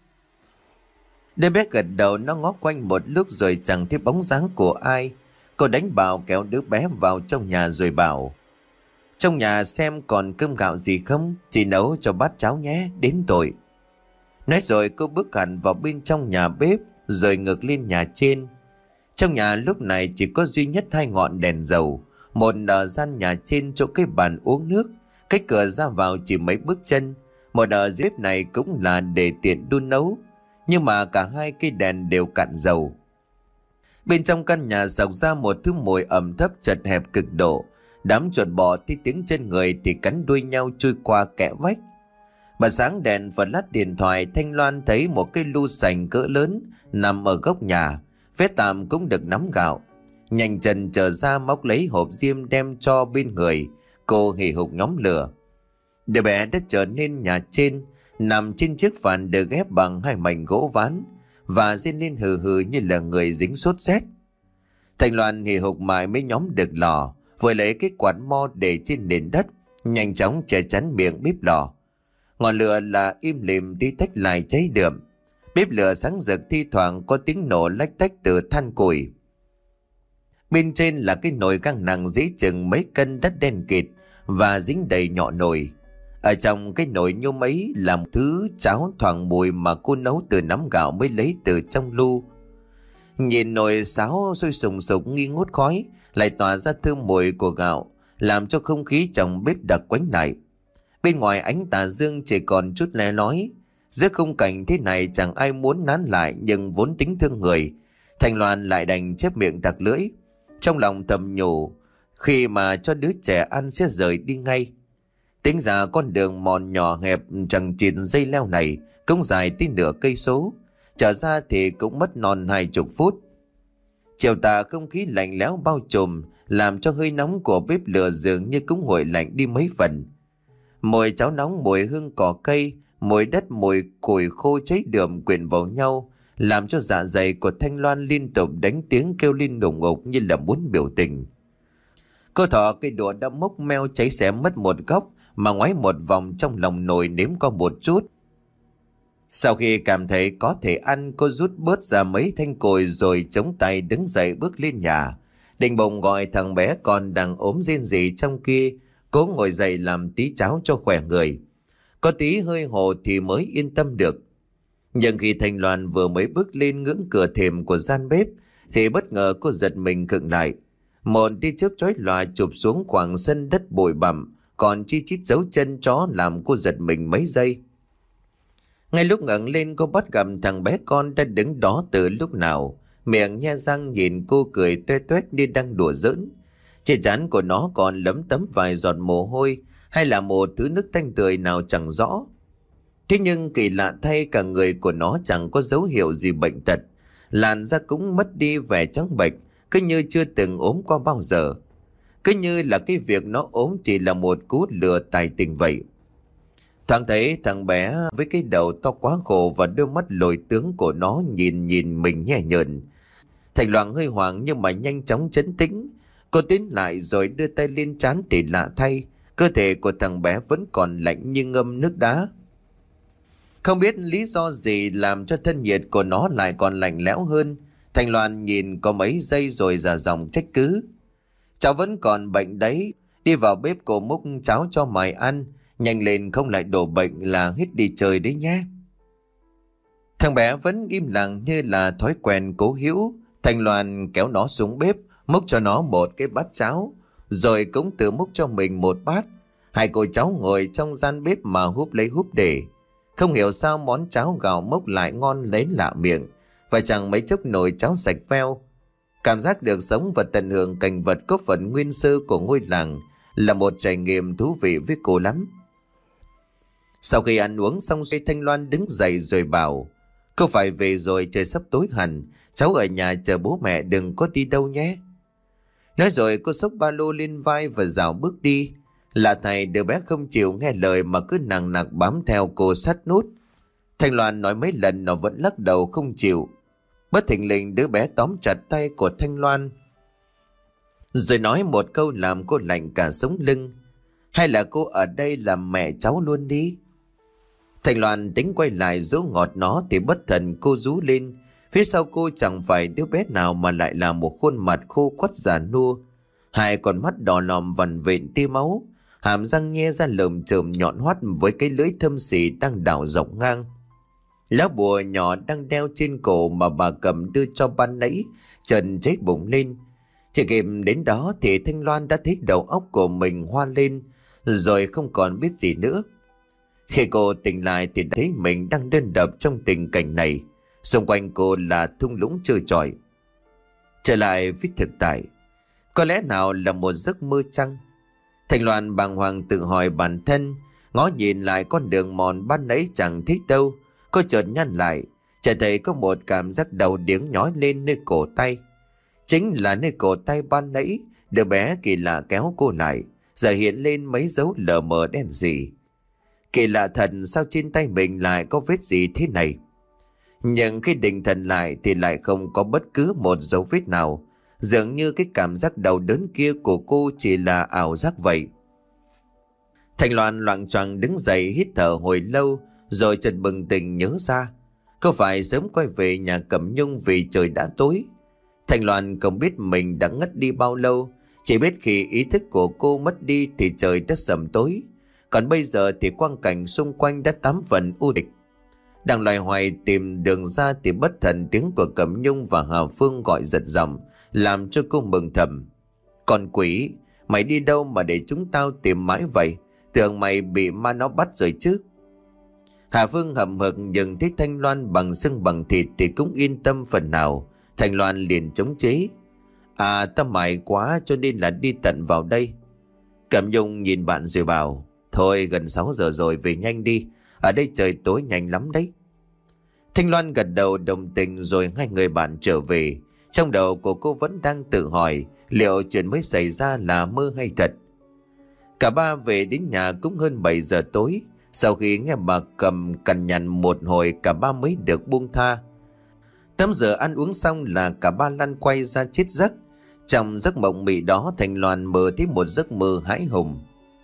Đứa bé gật đầu, nó ngó quanh một lúc rồi chẳng thấy bóng dáng của ai. Cô đánh bạo kéo đứa bé vào trong nhà rồi bảo. Trong nhà xem còn cơm gạo gì không? Chị nấu cho bát cháo nhé, đến tội. Nói rồi cô bước hẳn vào bên trong nhà bếp rồi ngược lên nhà trên. Trong nhà lúc này chỉ có duy nhất hai ngọn đèn dầu. Một ở gian nhà trên chỗ cái bàn uống nước, cách cửa ra vào chỉ mấy bước chân. Một ở dưới bếp này cũng là để tiện đun nấu. Nhưng mà cả hai cây đèn đều cạn dầu. Bên trong căn nhà xộc ra một thứ mùi ẩm thấp chật hẹp cực độ. Đám chuột bò thì tiếng chân người thì cắn đuôi nhau chui qua kẽ vách. Bật sáng đèn và lát điện thoại, Thanh Loan thấy một cái lu sành cỡ lớn nằm ở góc nhà. Vết tạm cũng được nắm gạo. Nhanh chân trở ra móc lấy hộp diêm đem cho bên người. Cô hì hục nhóm lửa. Đứa bé đã trở nên nhà trên, nằm trên chiếc phản được ghép bằng hai mảnh gỗ ván và rên lên hừ hừ như là người dính sốt rét. Thành Loan hì hục mãi mới nhóm được lò, vừa lấy cái quạt mo để trên nền đất, nhanh chóng che chắn miệng bếp lò. Ngọn lửa là im lìm tí tách lại cháy đượm. Bếp lửa sáng rực, thi thoảng có tiếng nổ lách tách từ than củi. Bên trên là cái nồi gang nặng dễ chừng mấy cân đất đen kịt và dính đầy nhọ nồi. Ở trong cái nồi nhôm ấy là một thứ cháo thoảng mùi mà cô nấu từ nắm gạo mới lấy từ trong lu. Nhìn nồi sáo sôi sùng sục nghi ngút khói, lại tỏa ra thơm mùi của gạo, làm cho không khí trong bếp đặc quánh lại. Bên ngoài ánh tà dương chỉ còn chút le lói. Giữa khung cảnh thế này chẳng ai muốn nán lại, nhưng vốn tính thương người, Thành Loan lại đành chép miệng tặc lưỡi. Trong lòng thầm nhủ, khi mà cho đứa trẻ ăn sẽ rời đi ngay. Tính ra con đường mòn nhỏ hẹp chẳng chịt dây leo này cũng dài tới nửa cây số, trở ra thì cũng mất non hai chục phút. Chiều tà không khí lạnh lẽo bao trùm, làm cho hơi nóng của bếp lửa dường như cũng nguội lạnh đi mấy phần. Mùi cháo nóng, mùi hương cỏ cây, mùi đất mùi củi khô cháy đượm quyện vào nhau, làm cho dạ dày của Thanh Loan liên tục đánh tiếng kêu lên đùng ngục như là muốn biểu tình. Cô thỏ cây đũa đã mốc meo cháy xé mất một góc, mà ngoái một vòng trong lòng nồi nếm có một chút. Sau khi cảm thấy có thể ăn, cô rút bớt ra mấy thanh cồi rồi chống tay đứng dậy bước lên nhà. Định bụng gọi thằng bé con đang ốm rên rỉ trong kia, cố ngồi dậy làm tí cháo cho khỏe người. Có tí hơi hồ thì mới yên tâm được. Nhưng khi Thanh Loan vừa mới bước lên ngưỡng cửa thềm của gian bếp, thì bất ngờ cô giật mình khựng lại. Một tia chớp chói lòa chụp xuống khoảng sân đất bụi bặm, còn chi chít dấu chân chó làm cô giật mình mấy giây. Ngay lúc ngẩng lên, cô bắt gặp thằng bé con đã đứng đó từ lúc nào, miệng nhe răng nhìn cô cười toe toét như đang đùa giỡn. Trên trán của nó còn lấm tấm vài giọt mồ hôi, hay là một thứ nước tanh tươi nào chẳng rõ. Thế nhưng kỳ lạ thay, cả người của nó chẳng có dấu hiệu gì bệnh tật, làn da cũng mất đi vẻ trắng bệch, cứ như chưa từng ốm qua bao giờ. Cứ như là cái việc nó ốm chỉ là một cú lừa tài tình vậy. Thoáng thấy thằng bé với cái đầu to quá khổ và đôi mắt lồi tướng của nó nhìn nhìn mình nhẹ nhợn. Thành Loan hơi hoảng nhưng mà nhanh chóng trấn tĩnh. Cô tiến lại rồi đưa tay lên trán thì lạ thay, cơ thể của thằng bé vẫn còn lạnh như ngâm nước đá. Không biết lý do gì làm cho thân nhiệt của nó lại còn lạnh lẽo hơn. Thành Loan nhìn có mấy giây rồi ra giọng trách cứ. Cháu vẫn còn bệnh đấy, đi vào bếp cô múc cháo cho mày ăn, nhanh lên không lại đổ bệnh là hết đi chơi đấy nhé. Thằng bé vẫn im lặng như là thói quen cố hữu. Thành Loan kéo nó xuống bếp, múc cho nó một cái bát cháo, rồi cũng tự múc cho mình một bát. Hai cô cháu ngồi trong gian bếp mà húp lấy húp để. Không hiểu sao món cháo gạo mốc lại ngon lấy lạ miệng, và chẳng mấy chốc nồi cháo sạch veo. Cảm giác được sống và tận hưởng cảnh vật có phần nguyên sơ của ngôi làng là một trải nghiệm thú vị với cô lắm. Sau khi ăn uống xong xuôi, Thanh Loan đứng dậy rồi bảo: cô phải về rồi, trời sắp tối hẳn, cháu ở nhà chờ bố mẹ, đừng có đi đâu nhé. Nói rồi cô xốc ba lô lên vai và dạo bước đi. Lạ thay, đứa bé không chịu nghe lời mà cứ nằng nặc bám theo cô sát nút. Thanh Loan nói mấy lần nó vẫn lắc đầu không chịu. Bất thình lình đứa bé tóm chặt tay của Thanh Loan, rồi nói một câu làm cô lạnh cả sống lưng: hay là cô ở đây làm mẹ cháu luôn đi. Thanh Loan tính quay lại dỗ ngọt nó thì bất thần cô rú lên. Phía sau cô chẳng phải đứa bé nào mà lại là một khuôn mặt khô quắt già nua, hai con mắt đỏ lòm vằn vện tia máu, hàm răng nhe ra lởm chởm nhọn hoắt với cái lưỡi thâm xỉ đang đảo dọc ngang. Lá bùa nhỏ đang đeo trên cổ mà bà cầm đưa cho ban nãy trần cháy bùng lên. Chỉ kịp đến đó thì Thanh Loan đã thấy đầu óc của mình hoa lên, rồi không còn biết gì nữa. Khi cô tỉnh lại thì đã thấy mình đang đơn độc trong tình cảnh này. Xung quanh cô là thung lũng trơ trọi. Trở lại với thực tại, có lẽ nào là một giấc mơ chăng? Thanh Loan bàng hoàng tự hỏi bản thân, ngó nhìn lại con đường mòn ban nãy chẳng thích đâu. Cô chợt nhăn lại, chợt thấy có một cảm giác đầu điếng nhói lên nơi cổ tay. Chính là nơi cổ tay ban nãy đứa bé kỳ lạ kéo cô lại, giờ hiện lên mấy dấu lờ mờ đen gì. Kỳ lạ thật, sao trên tay mình lại có vết gì thế này? Nhưng khi định thần lại thì lại không có bất cứ một dấu vết nào. Dường như cái cảm giác đau đớn kia của cô chỉ là ảo giác vậy. Thanh Loan loạng choạng đứng dậy hít thở hồi lâu, rồi chợt bừng tỉnh nhớ ra cô phải sớm quay về nhà Cẩm Nhung vì trời đã tối. Thanh Loan không biết mình đã ngất đi bao lâu, chỉ biết khi ý thức của cô mất đi thì trời đã sầm tối, còn bây giờ thì quang cảnh xung quanh đã tám phần u tịch. Đang loay hoay tìm đường ra thì bất thần tiếng của Cẩm Nhung và Hà Phương gọi giật giọng, làm cho cô mừng thầm: con quỷ, mày đi đâu mà để chúng tao tìm mãi vậy? Tưởng mày bị ma nó bắt rồi chứ. Hà Phương hậm hực nhưng thấy Thanh Loan bằng xương bằng thịt thì cũng yên tâm phần nào. Thanh Loan liền chống chế: à, tao mải quá cho nên là đi tận vào đây. Cẩm Nhung nhìn bạn rồi bảo: thôi gần sáu giờ rồi, về nhanh đi, ở đây trời tối nhanh lắm đấy. Thanh Loan gật đầu đồng tình rồi hai người bạn trở về. Trong đầu của cô vẫn đang tự hỏi liệu chuyện mới xảy ra là mơ hay thật. Cả ba về đến nhà cũng hơn bảy giờ tối. Sau khi nghe bà Cầm cằn nhằn một hồi, cả ba mới được buông tha. Tắm giờ ăn uống xong là cả ba lăn quay ra chết giấc. Trong giấc mộng mị đó, Thành Loan mơ thấy một giấc mơ hãi hùng.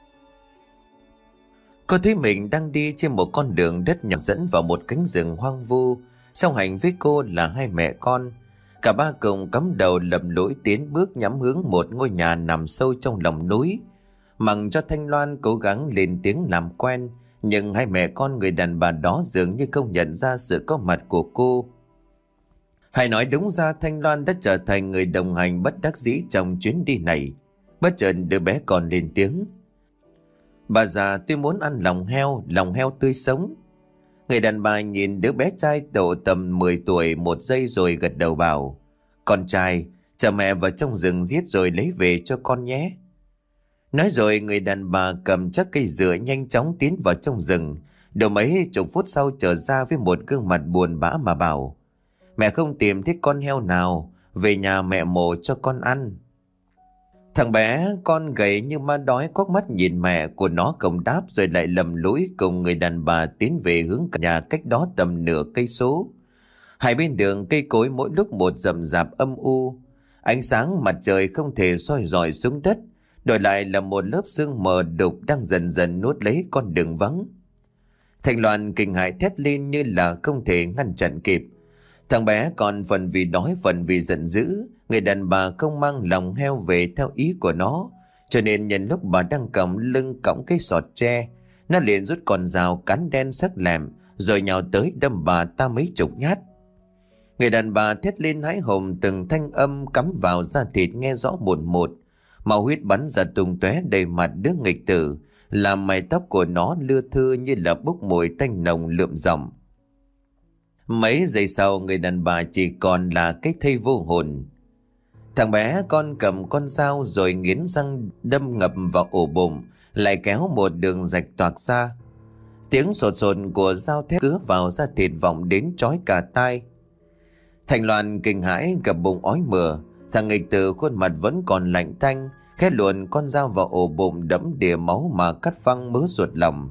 Cô thấy mình đang đi trên một con đường đất nhỏ dẫn vào một cánh rừng hoang vu. Song hành với cô là hai mẹ con. Cả ba cùng cắm đầu lầm lũi tiến bước nhắm hướng một ngôi nhà nằm sâu trong lòng núi. Mặc cho Thanh Loan cố gắng lên tiếng làm quen, nhưng hai mẹ con người đàn bà đó dường như không nhận ra sự có mặt của cô. Hay nói đúng ra, Thanh Loan đã trở thành người đồng hành bất đắc dĩ trong chuyến đi này. Bất chợt đứa bé còn lên tiếng: "Bà già, tôi muốn ăn lòng heo, lòng heo tươi sống." Người đàn bà nhìn đứa bé trai độ tầm mười tuổi một giây rồi gật đầu bảo: "Con trai, chờ mẹ vào trong rừng giết rồi lấy về cho con nhé." Nói rồi người đàn bà cầm chắc cây dựa nhanh chóng tiến vào trong rừng. Đầu mấy chục phút sau trở ra với một gương mặt buồn bã mà bảo: "Mẹ không tìm thấy con heo nào, về nhà mẹ mổ cho con ăn." Thằng bé con gầy như ma đói quắc mắt nhìn mẹ của nó không đáp, rồi lại lầm lũi cùng người đàn bà tiến về hướng nhà cách đó tầm nửa cây số. Hai bên đường cây cối mỗi lúc một rậm rạp âm u, ánh sáng mặt trời không thể soi rọi xuống đất, đổi lại là một lớp sương mờ đục đang dần dần nuốt lấy con đường vắng. Thành Loan kinh hãi thét lên như là không thể ngăn chặn kịp. Thằng bé còn phần vì đói phần vì giận dữ. Người đàn bà không mang lòng heo về theo ý của nó, cho nên nhân lúc bà đang cầm lưng cõng cái sọt tre, nó liền rút con dao cán đen sắc lẹm rồi nhào tới đâm bà ta mấy chục nhát. Người đàn bà thét lên hãi hùng, từng thanh âm cắm vào da thịt nghe rõ một một. Máu huyết bắn ra tung tóe đầy mặt đứa nghịch tử, làm mái tóc của nó lưa thưa như là bốc mùi tanh nồng lượm giọng. Mấy giây sau, người đàn bà chỉ còn là cái thây vô hồn. Thằng bé con cầm con dao rồi nghiến răng đâm ngập vào ổ bụng, lại kéo một đường rạch toạc ra. Tiếng sột sột của dao thép cứa vào da thịt vọng đến chói cả tai. Thành Loan kinh hãi gặp bụng ói mửa. Thằng nghịch tử khuôn mặt vẫn còn lạnh tanh, khẽ luồn con dao vào ổ bụng đẫm đìa máu mà cắt phăng mớ ruột lòng.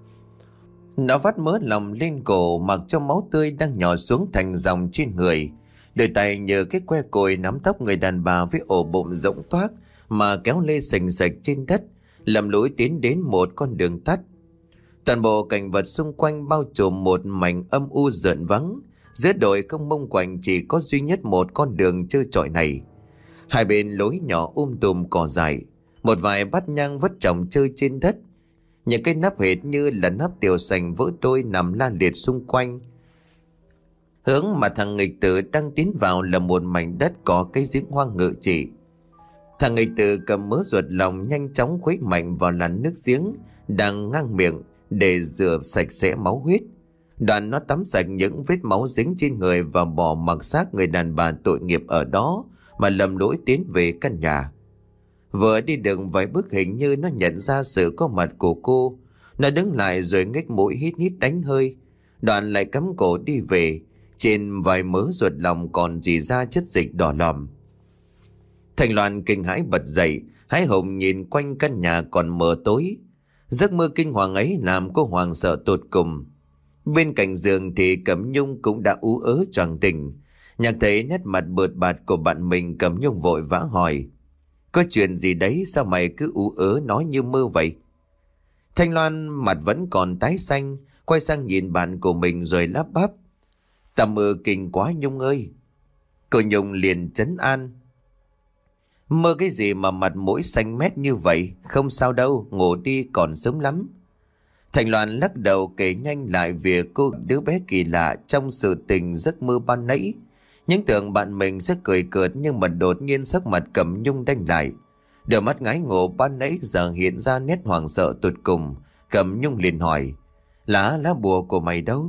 Nó vắt mớ lòng lên cổ, mặc cho máu tươi đang nhỏ xuống thành dòng trên người. Đôi tay nhờ cái que cồi nắm tóc người đàn bà với ổ bụng rỗng toác mà kéo lê sành sạch trên đất, lầm lũi tiến đến một con đường tắt. Toàn bộ cảnh vật xung quanh bao trùm một mảnh âm u rợn vắng. Giữa đồi không mông quạnh chỉ có duy nhất một con đường trơ trọi này. Hai bên lối nhỏ um tùm cỏ dại, một vài bát nhang vất trồng chơi trên đất. Những cái nắp hệt như là nắp tiểu sành vỡ đôi nằm la liệt xung quanh. Hướng mà thằng nghịch tử đang tiến vào là một mảnh đất có cái giếng hoang ngự trị. Thằng nghịch tử cầm mớ ruột lòng nhanh chóng khuấy mạnh vào làn nước giếng đang ngang miệng để rửa sạch sẽ máu huyết. Đoạn nó tắm sạch những vết máu dính trên người và bỏ mặc xác người đàn bà tội nghiệp ở đó mà lầm lũi tiến về căn nhà. Vừa đi được vài bước hình như nó nhận ra sự có mặt của cô. Nó đứng lại rồi ngách mũi hít hít đánh hơi. Đoạn lại cắm cổ đi về. Trên vài mớ ruột lòng còn rỉ ra chất dịch đỏ lòm. Thành Loan kinh hãi bật dậy, hái hùng nhìn quanh căn nhà còn mờ tối. Giấc mơ kinh hoàng ấy làm cô hoàng sợ tột cùng. Bên cạnh giường thì Cẩm Nhung cũng đã ú ớ choàng tỉnh. Nhạc thấy nét mặt bợt bạt của bạn mình, Cẩm Nhung vội vã hỏi: "Có chuyện gì đấy, sao mày cứ ú ớ nói như mơ vậy?" Thanh Loan mặt vẫn còn tái xanh, quay sang nhìn bạn của mình rồi lắp bắp: "Tao mơ kinh quá Nhung ơi." Cô Nhung liền trấn an: "Mơ cái gì mà mặt mũi xanh mét như vậy? Không sao đâu, ngủ đi còn sớm lắm." Thành Loan lắc đầu kể nhanh lại việc cô đứa bé kỳ lạ trong sự tình giấc mơ ban nãy. Những tưởng bạn mình sẽ cười cợt, nhưng mà đột nhiên sắc mặt Cẩm Nhung đanh lại. Đôi mắt ngái ngộ ban nãy giờ hiện ra nét hoảng sợ tột cùng. Cẩm Nhung liền hỏi: Lá lá bùa của mày đâu?"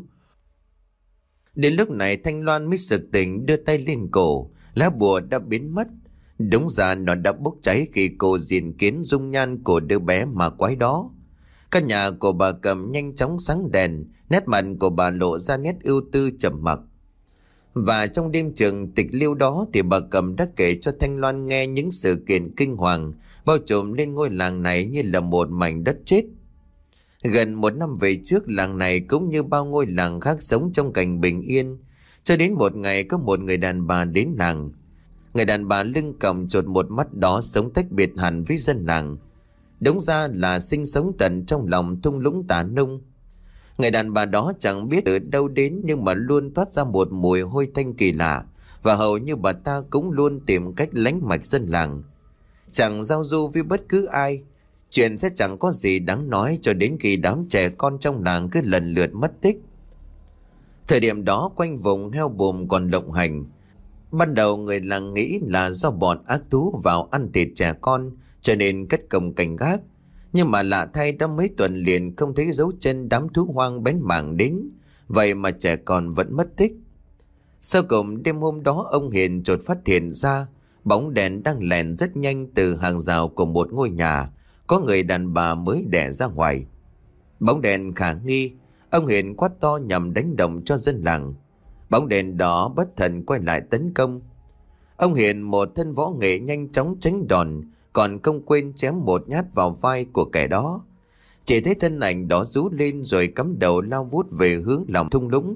Đến lúc này Thanh Loan mới sực tỉnh, đưa tay lên cổ. Lá bùa đã biến mất. Đúng ra nó đã bốc cháy khi cô diện kiến dung nhan của đứa bé mà quái đó. Căn nhà của bà Cẩm nhanh chóng sáng đèn, nét mặt của bà lộ ra nét ưu tư trầm mặc. Và trong đêm trường tịch liêu đó thì bà Cẩm đã kể cho Thanh Loan nghe những sự kiện kinh hoàng bao trùm lên ngôi làng này như là một mảnh đất chết. Gần một năm về trước, làng này cũng như bao ngôi làng khác sống trong cảnh bình yên. Cho đến một ngày có một người đàn bà đến làng. Người đàn bà lưng còng chột một mắt đó sống tách biệt hẳn với dân làng. Đúng ra là sinh sống tận trong lòng thung lũng Tà Nung. Người đàn bà đó chẳng biết từ đâu đến, nhưng mà luôn toát ra một mùi hôi tanh kỳ lạ. Và hầu như bà ta cũng luôn tìm cách lánh mạch dân làng, chẳng giao du với bất cứ ai. Chuyện sẽ chẳng có gì đáng nói cho đến khi đám trẻ con trong làng cứ lần lượt mất tích. Thời điểm đó quanh vùng heo bùm còn lộng hành. Ban đầu người làng nghĩ là do bọn ác thú vào ăn thịt trẻ con cho nên cất cổng cảnh gác. Nhưng mà lạ thay, đã mấy tuần liền không thấy dấu chân đám thú hoang bén mảng đến. Vậy mà trẻ con vẫn mất tích. Sau cùng đêm hôm đó, ông Hiền chợt phát hiện ra bóng đèn đang lèn rất nhanh từ hàng rào của một ngôi nhà có người đàn bà mới đẻ ra ngoài. Bóng đèn khả nghi, ông Hiền quát to nhằm đánh động cho dân làng. Bóng đèn đó bất thần quay lại tấn công. Ông Hiền một thân võ nghệ nhanh chóng tránh đòn, còn không quên chém một nhát vào vai của kẻ đó. Chỉ thấy thân ảnh đó rú lên rồi cắm đầu lao vút về hướng lòng thung lũng.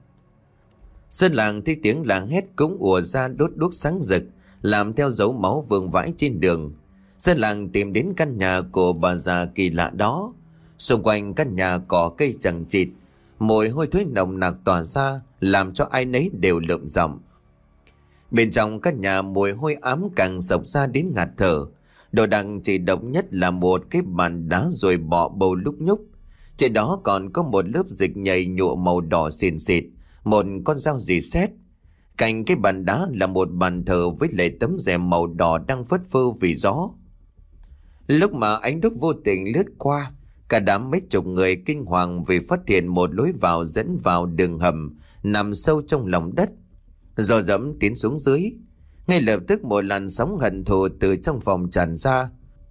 Dân làng thấy tiếng làng hét cũng ùa ra đốt đuốc sáng rực, làm theo dấu máu vương vãi trên đường. Dân làng tìm đến căn nhà của bà già kỳ lạ đó. Xung quanh căn nhà cỏ cây chằng chịt, mùi hôi thối nồng nặc tỏa ra, làm cho ai nấy đều lợm giọng. Bên trong căn nhà mùi hôi ám càng sộc ra đến ngạt thở. Đồ đạc chỉ độc nhất là một cái bàn đá rồi bỏ bầu lúc nhúc. Trên đó còn có một lớp dịch nhầy nhụa màu đỏ xìn xịt, một con dao rỉ sét. Cạnh cái bàn đá là một bàn thờ với lệ tấm rèm màu đỏ đang phất phơ vì gió. Lúc mà ánh đuốc vô tình lướt qua, cả đám mấy chục người kinh hoàng vì phát hiện một lối vào dẫn vào đường hầm nằm sâu trong lòng đất. Dò dẫm tiến xuống dưới, ngay lập tức một làn sóng hận thù từ trong phòng tràn ra,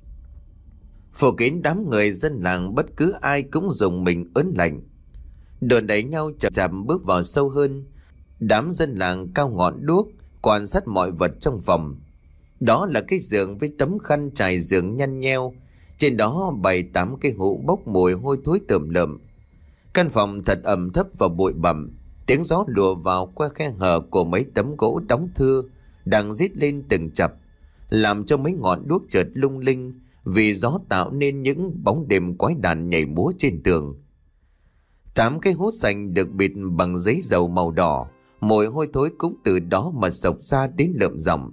phủ kín đám người dân làng. Bất cứ ai cũng dùng mình ớn lạnh, đồn đẩy nhau chậm chạp bước vào sâu hơn. Đám dân làng cao ngọn đuốc quan sát mọi vật trong phòng. Đó là cái giường với tấm khăn trải giường nhăn nheo, trên đó bày tám cái hũ bốc mùi hôi thối tởm lợm. Căn phòng thật ẩm thấp và bụi bặm. Tiếng gió lùa vào qua khe hở của mấy tấm gỗ đóng thưa đang rít lên từng chập, làm cho mấy ngọn đuốc chợt lung linh vì gió tạo nên những bóng đêm quái đản nhảy múa trên tường. Tám cái hũ sành được bịt bằng giấy dầu màu đỏ, mùi hôi thối cũng từ đó mà xộc ra đến lợm giọng.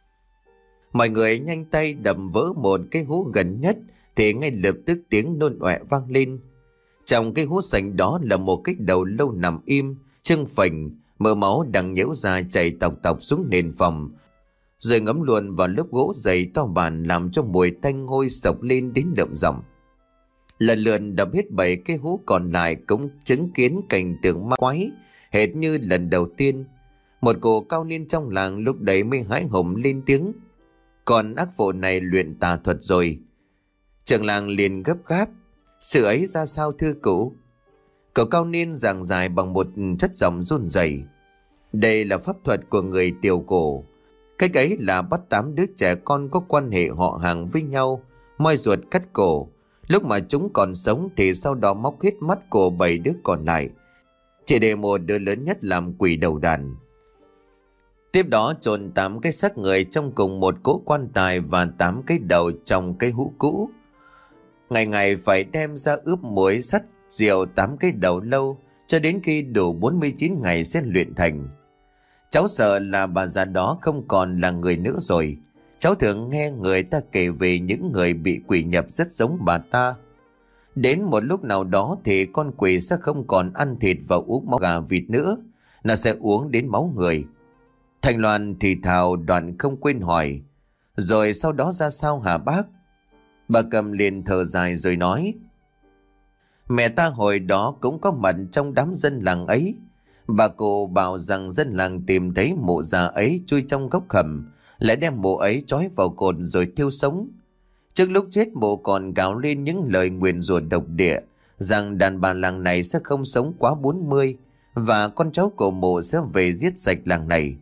Mọi người nhanh tay đập vỡ một cái hũ gần nhất thì ngay lập tức tiếng nôn ọe vang lên. Trong cái hũ sành đó là một cái đầu lâu nằm im, trưng phình, mỡ máu đang nhễu ra chảy tọc tọc xuống nền phòng, rồi ngấm luôn vào lớp gỗ dày to bản, làm cho mùi tanh hôi sộc lên đến đậm giọng. Lần lượt đập hết bảy cái hũ còn lại cũng chứng kiến cảnh tượng ma quái hệt như lần đầu tiên. Một cô cao niên trong làng lúc đấy mới hái hùng lên tiếng: "Còn ác phụ này luyện tà thuật rồi." Trưởng làng liền gấp gáp: "Sự ấy ra sao thưa cụ?" Cậu cao niên giảng giải bằng một chất giọng run rẩy: "Đây là pháp thuật của người Tiều Cổ. Cách ấy là bắt tám đứa trẻ con có quan hệ họ hàng với nhau, moi ruột cắt cổ. Lúc mà chúng còn sống thì sau đó móc hết mắt của bảy đứa còn lại, chỉ để một đứa lớn nhất làm quỷ đầu đàn. Tiếp đó chôn tám cái xác người trong cùng một cỗ quan tài và tám cái đầu trong cái hũ cũ. Ngày ngày phải đem ra ướp muối sắt rượu tám cái đầu lâu cho đến khi đủ bốn mươi chín ngày sẽ luyện thành. Cháu sợ là bà già đó không còn là người nữa rồi. Cháu thường nghe người ta kể về những người bị quỷ nhập rất giống bà ta. Đến một lúc nào đó thì con quỷ sẽ không còn ăn thịt và uống máu gà vịt nữa, nó sẽ uống đến máu người." Thành Loan thì thào đoạn không quên hỏi: "Rồi sau đó ra sao hả bác?" Bà Cầm liền thở dài rồi nói: "Mẹ ta hồi đó cũng có mặt trong đám dân làng ấy. Bà cụ bảo rằng dân làng tìm thấy mộ già ấy chui trong góc hầm, lại đem mộ ấy trói vào cột rồi thiêu sống. Trước lúc chết mộ còn gào lên những lời nguyền rủa độc địa, rằng đàn bà làng này sẽ không sống quá bốn mươi, và con cháu của mộ sẽ về giết sạch làng này."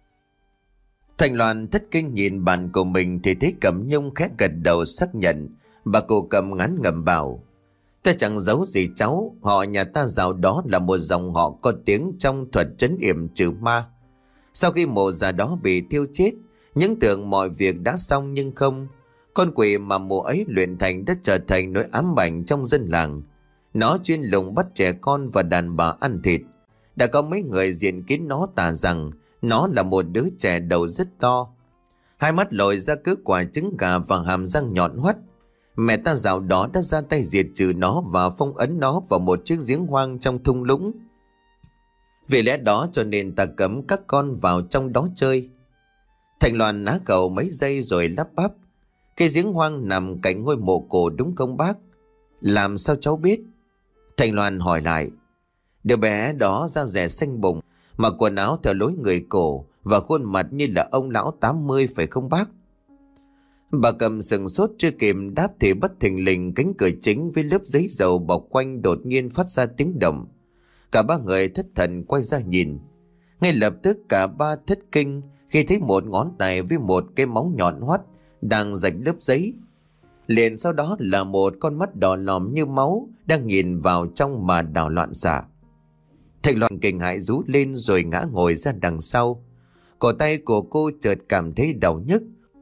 Thành Loan thất kinh nhìn bạn của mình thì thấy Cẩm Nhung khẽ gật đầu xác nhận. Bà cụ Cẩm ngán ngẩm bảo: Ta chẳng giấu gì cháu, họ nhà ta giàu đó là một dòng họ có tiếng trong thuật trấn yểm trừ ma. Sau khi mộ già đó bị thiêu chết, những tưởng mọi việc đã xong nhưng không. Con quỷ mà mộ ấy luyện thành đã trở thành nỗi ám ảnh trong dân làng. Nó chuyên lùng bắt trẻ con và đàn bà ăn thịt. Đã có mấy người diện kiến nó tả rằng nó là một đứa trẻ đầu rất to, hai mắt lồi ra cứ quả trứng gà và hàm răng nhọn hoắt. Mẹ ta dạo đó đã ra tay diệt trừ nó và phong ấn nó vào một chiếc giếng hoang trong thung lũng. Vì lẽ đó cho nên ta cấm các con vào trong đó chơi. Thành Loan ná cầu mấy giây rồi lắp bắp: Cái giếng hoang nằm cạnh ngôi mộ cổ đúng không bác? Làm sao cháu biết? Thành Loan hỏi lại. Đứa bé đó da rẻ xanh bụng, mặc quần áo theo lối người cổ và khuôn mặt như là ông lão tám mươi phải không bác? Bà Cầm sừng sốt chưa kịp đáp thì bất thình lình cánh cửa chính với lớp giấy dầu bọc quanh đột nhiên phát ra tiếng động. Cả ba người thất thần quay ra nhìn. Ngay lập tức cả ba thất kinh khi thấy một ngón tay với một cái móng nhọn hoắt đang rạch lớp giấy. Liền sau đó là một con mắt đỏ lòm như máu đang nhìn vào trong mà đảo loạn xạ. Thành Loan kinh hãi rú lên rồi ngã ngồi ra đằng sau. Cổ tay của cô chợt cảm thấy đau nhức.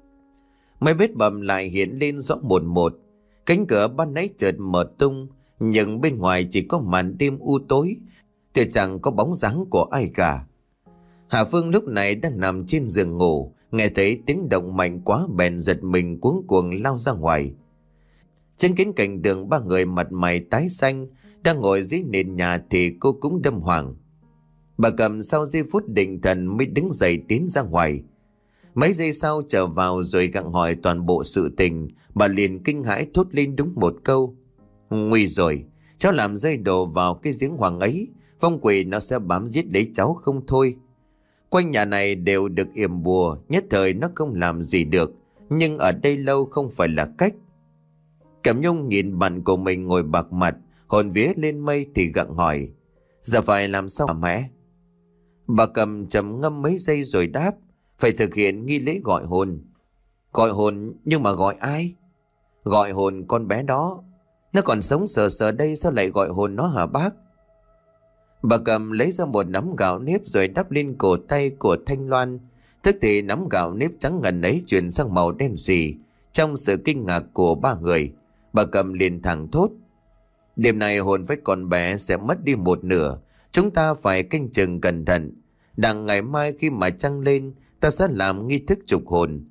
Mấy vết bầm lại hiện lên rõ một một. Cánh cửa ban nãy chợt mở tung, nhưng bên ngoài chỉ có màn đêm u tối, thì chẳng có bóng dáng của ai cả. Hà Phương lúc này đang nằm trên giường ngủ, nghe thấy tiếng động mạnh quá bèn giật mình cuống cuồng lao ra ngoài. Trên kính cạnh đường ba người mặt mày tái xanh đang ngồi dưới nền nhà thì cô cũng đâm hoàng. Bà Cầm sau giây phút định thần mới đứng dậy tiến ra ngoài. Mấy giây sau trở vào rồi gặng hỏi toàn bộ sự tình, bà liền kinh hãi thốt lên đúng một câu: Nguy rồi, cháu làm rơi đồ vào cái giếng hoàng ấy, phong quỷ nó sẽ bám giết lấy cháu không thôi. Quanh nhà này đều được yểm bùa, nhất thời nó không làm gì được, nhưng ở đây lâu không phải là cách. Cẩm Nhung nhìn bạn của mình ngồi bạc mặt, hồn vía lên mây thì gặng hỏi: Giờ phải làm sao hả mẹ? Bà Cầm trầm ngâm mấy giây rồi đáp: Phải thực hiện nghi lễ gọi hồn. Gọi hồn? Nhưng mà gọi ai? Gọi hồn con bé đó. Nó còn sống sờ sờ đây, sao lại gọi hồn nó hả bác? Bà Cầm lấy ra một nắm gạo nếp rồi đắp lên cổ tay của Thanh Loan. Tức thì nắm gạo nếp trắng ngần ấy chuyển sang màu đen xì. Trong sự kinh ngạc của ba người, bà Cầm liền thẳng thốt: Đêm nay hồn với con bé sẽ mất đi một nửa. Chúng ta phải canh chừng cẩn thận. Đằng ngày mai khi mà trăng lên, ta sẽ làm nghi thức trục hồn.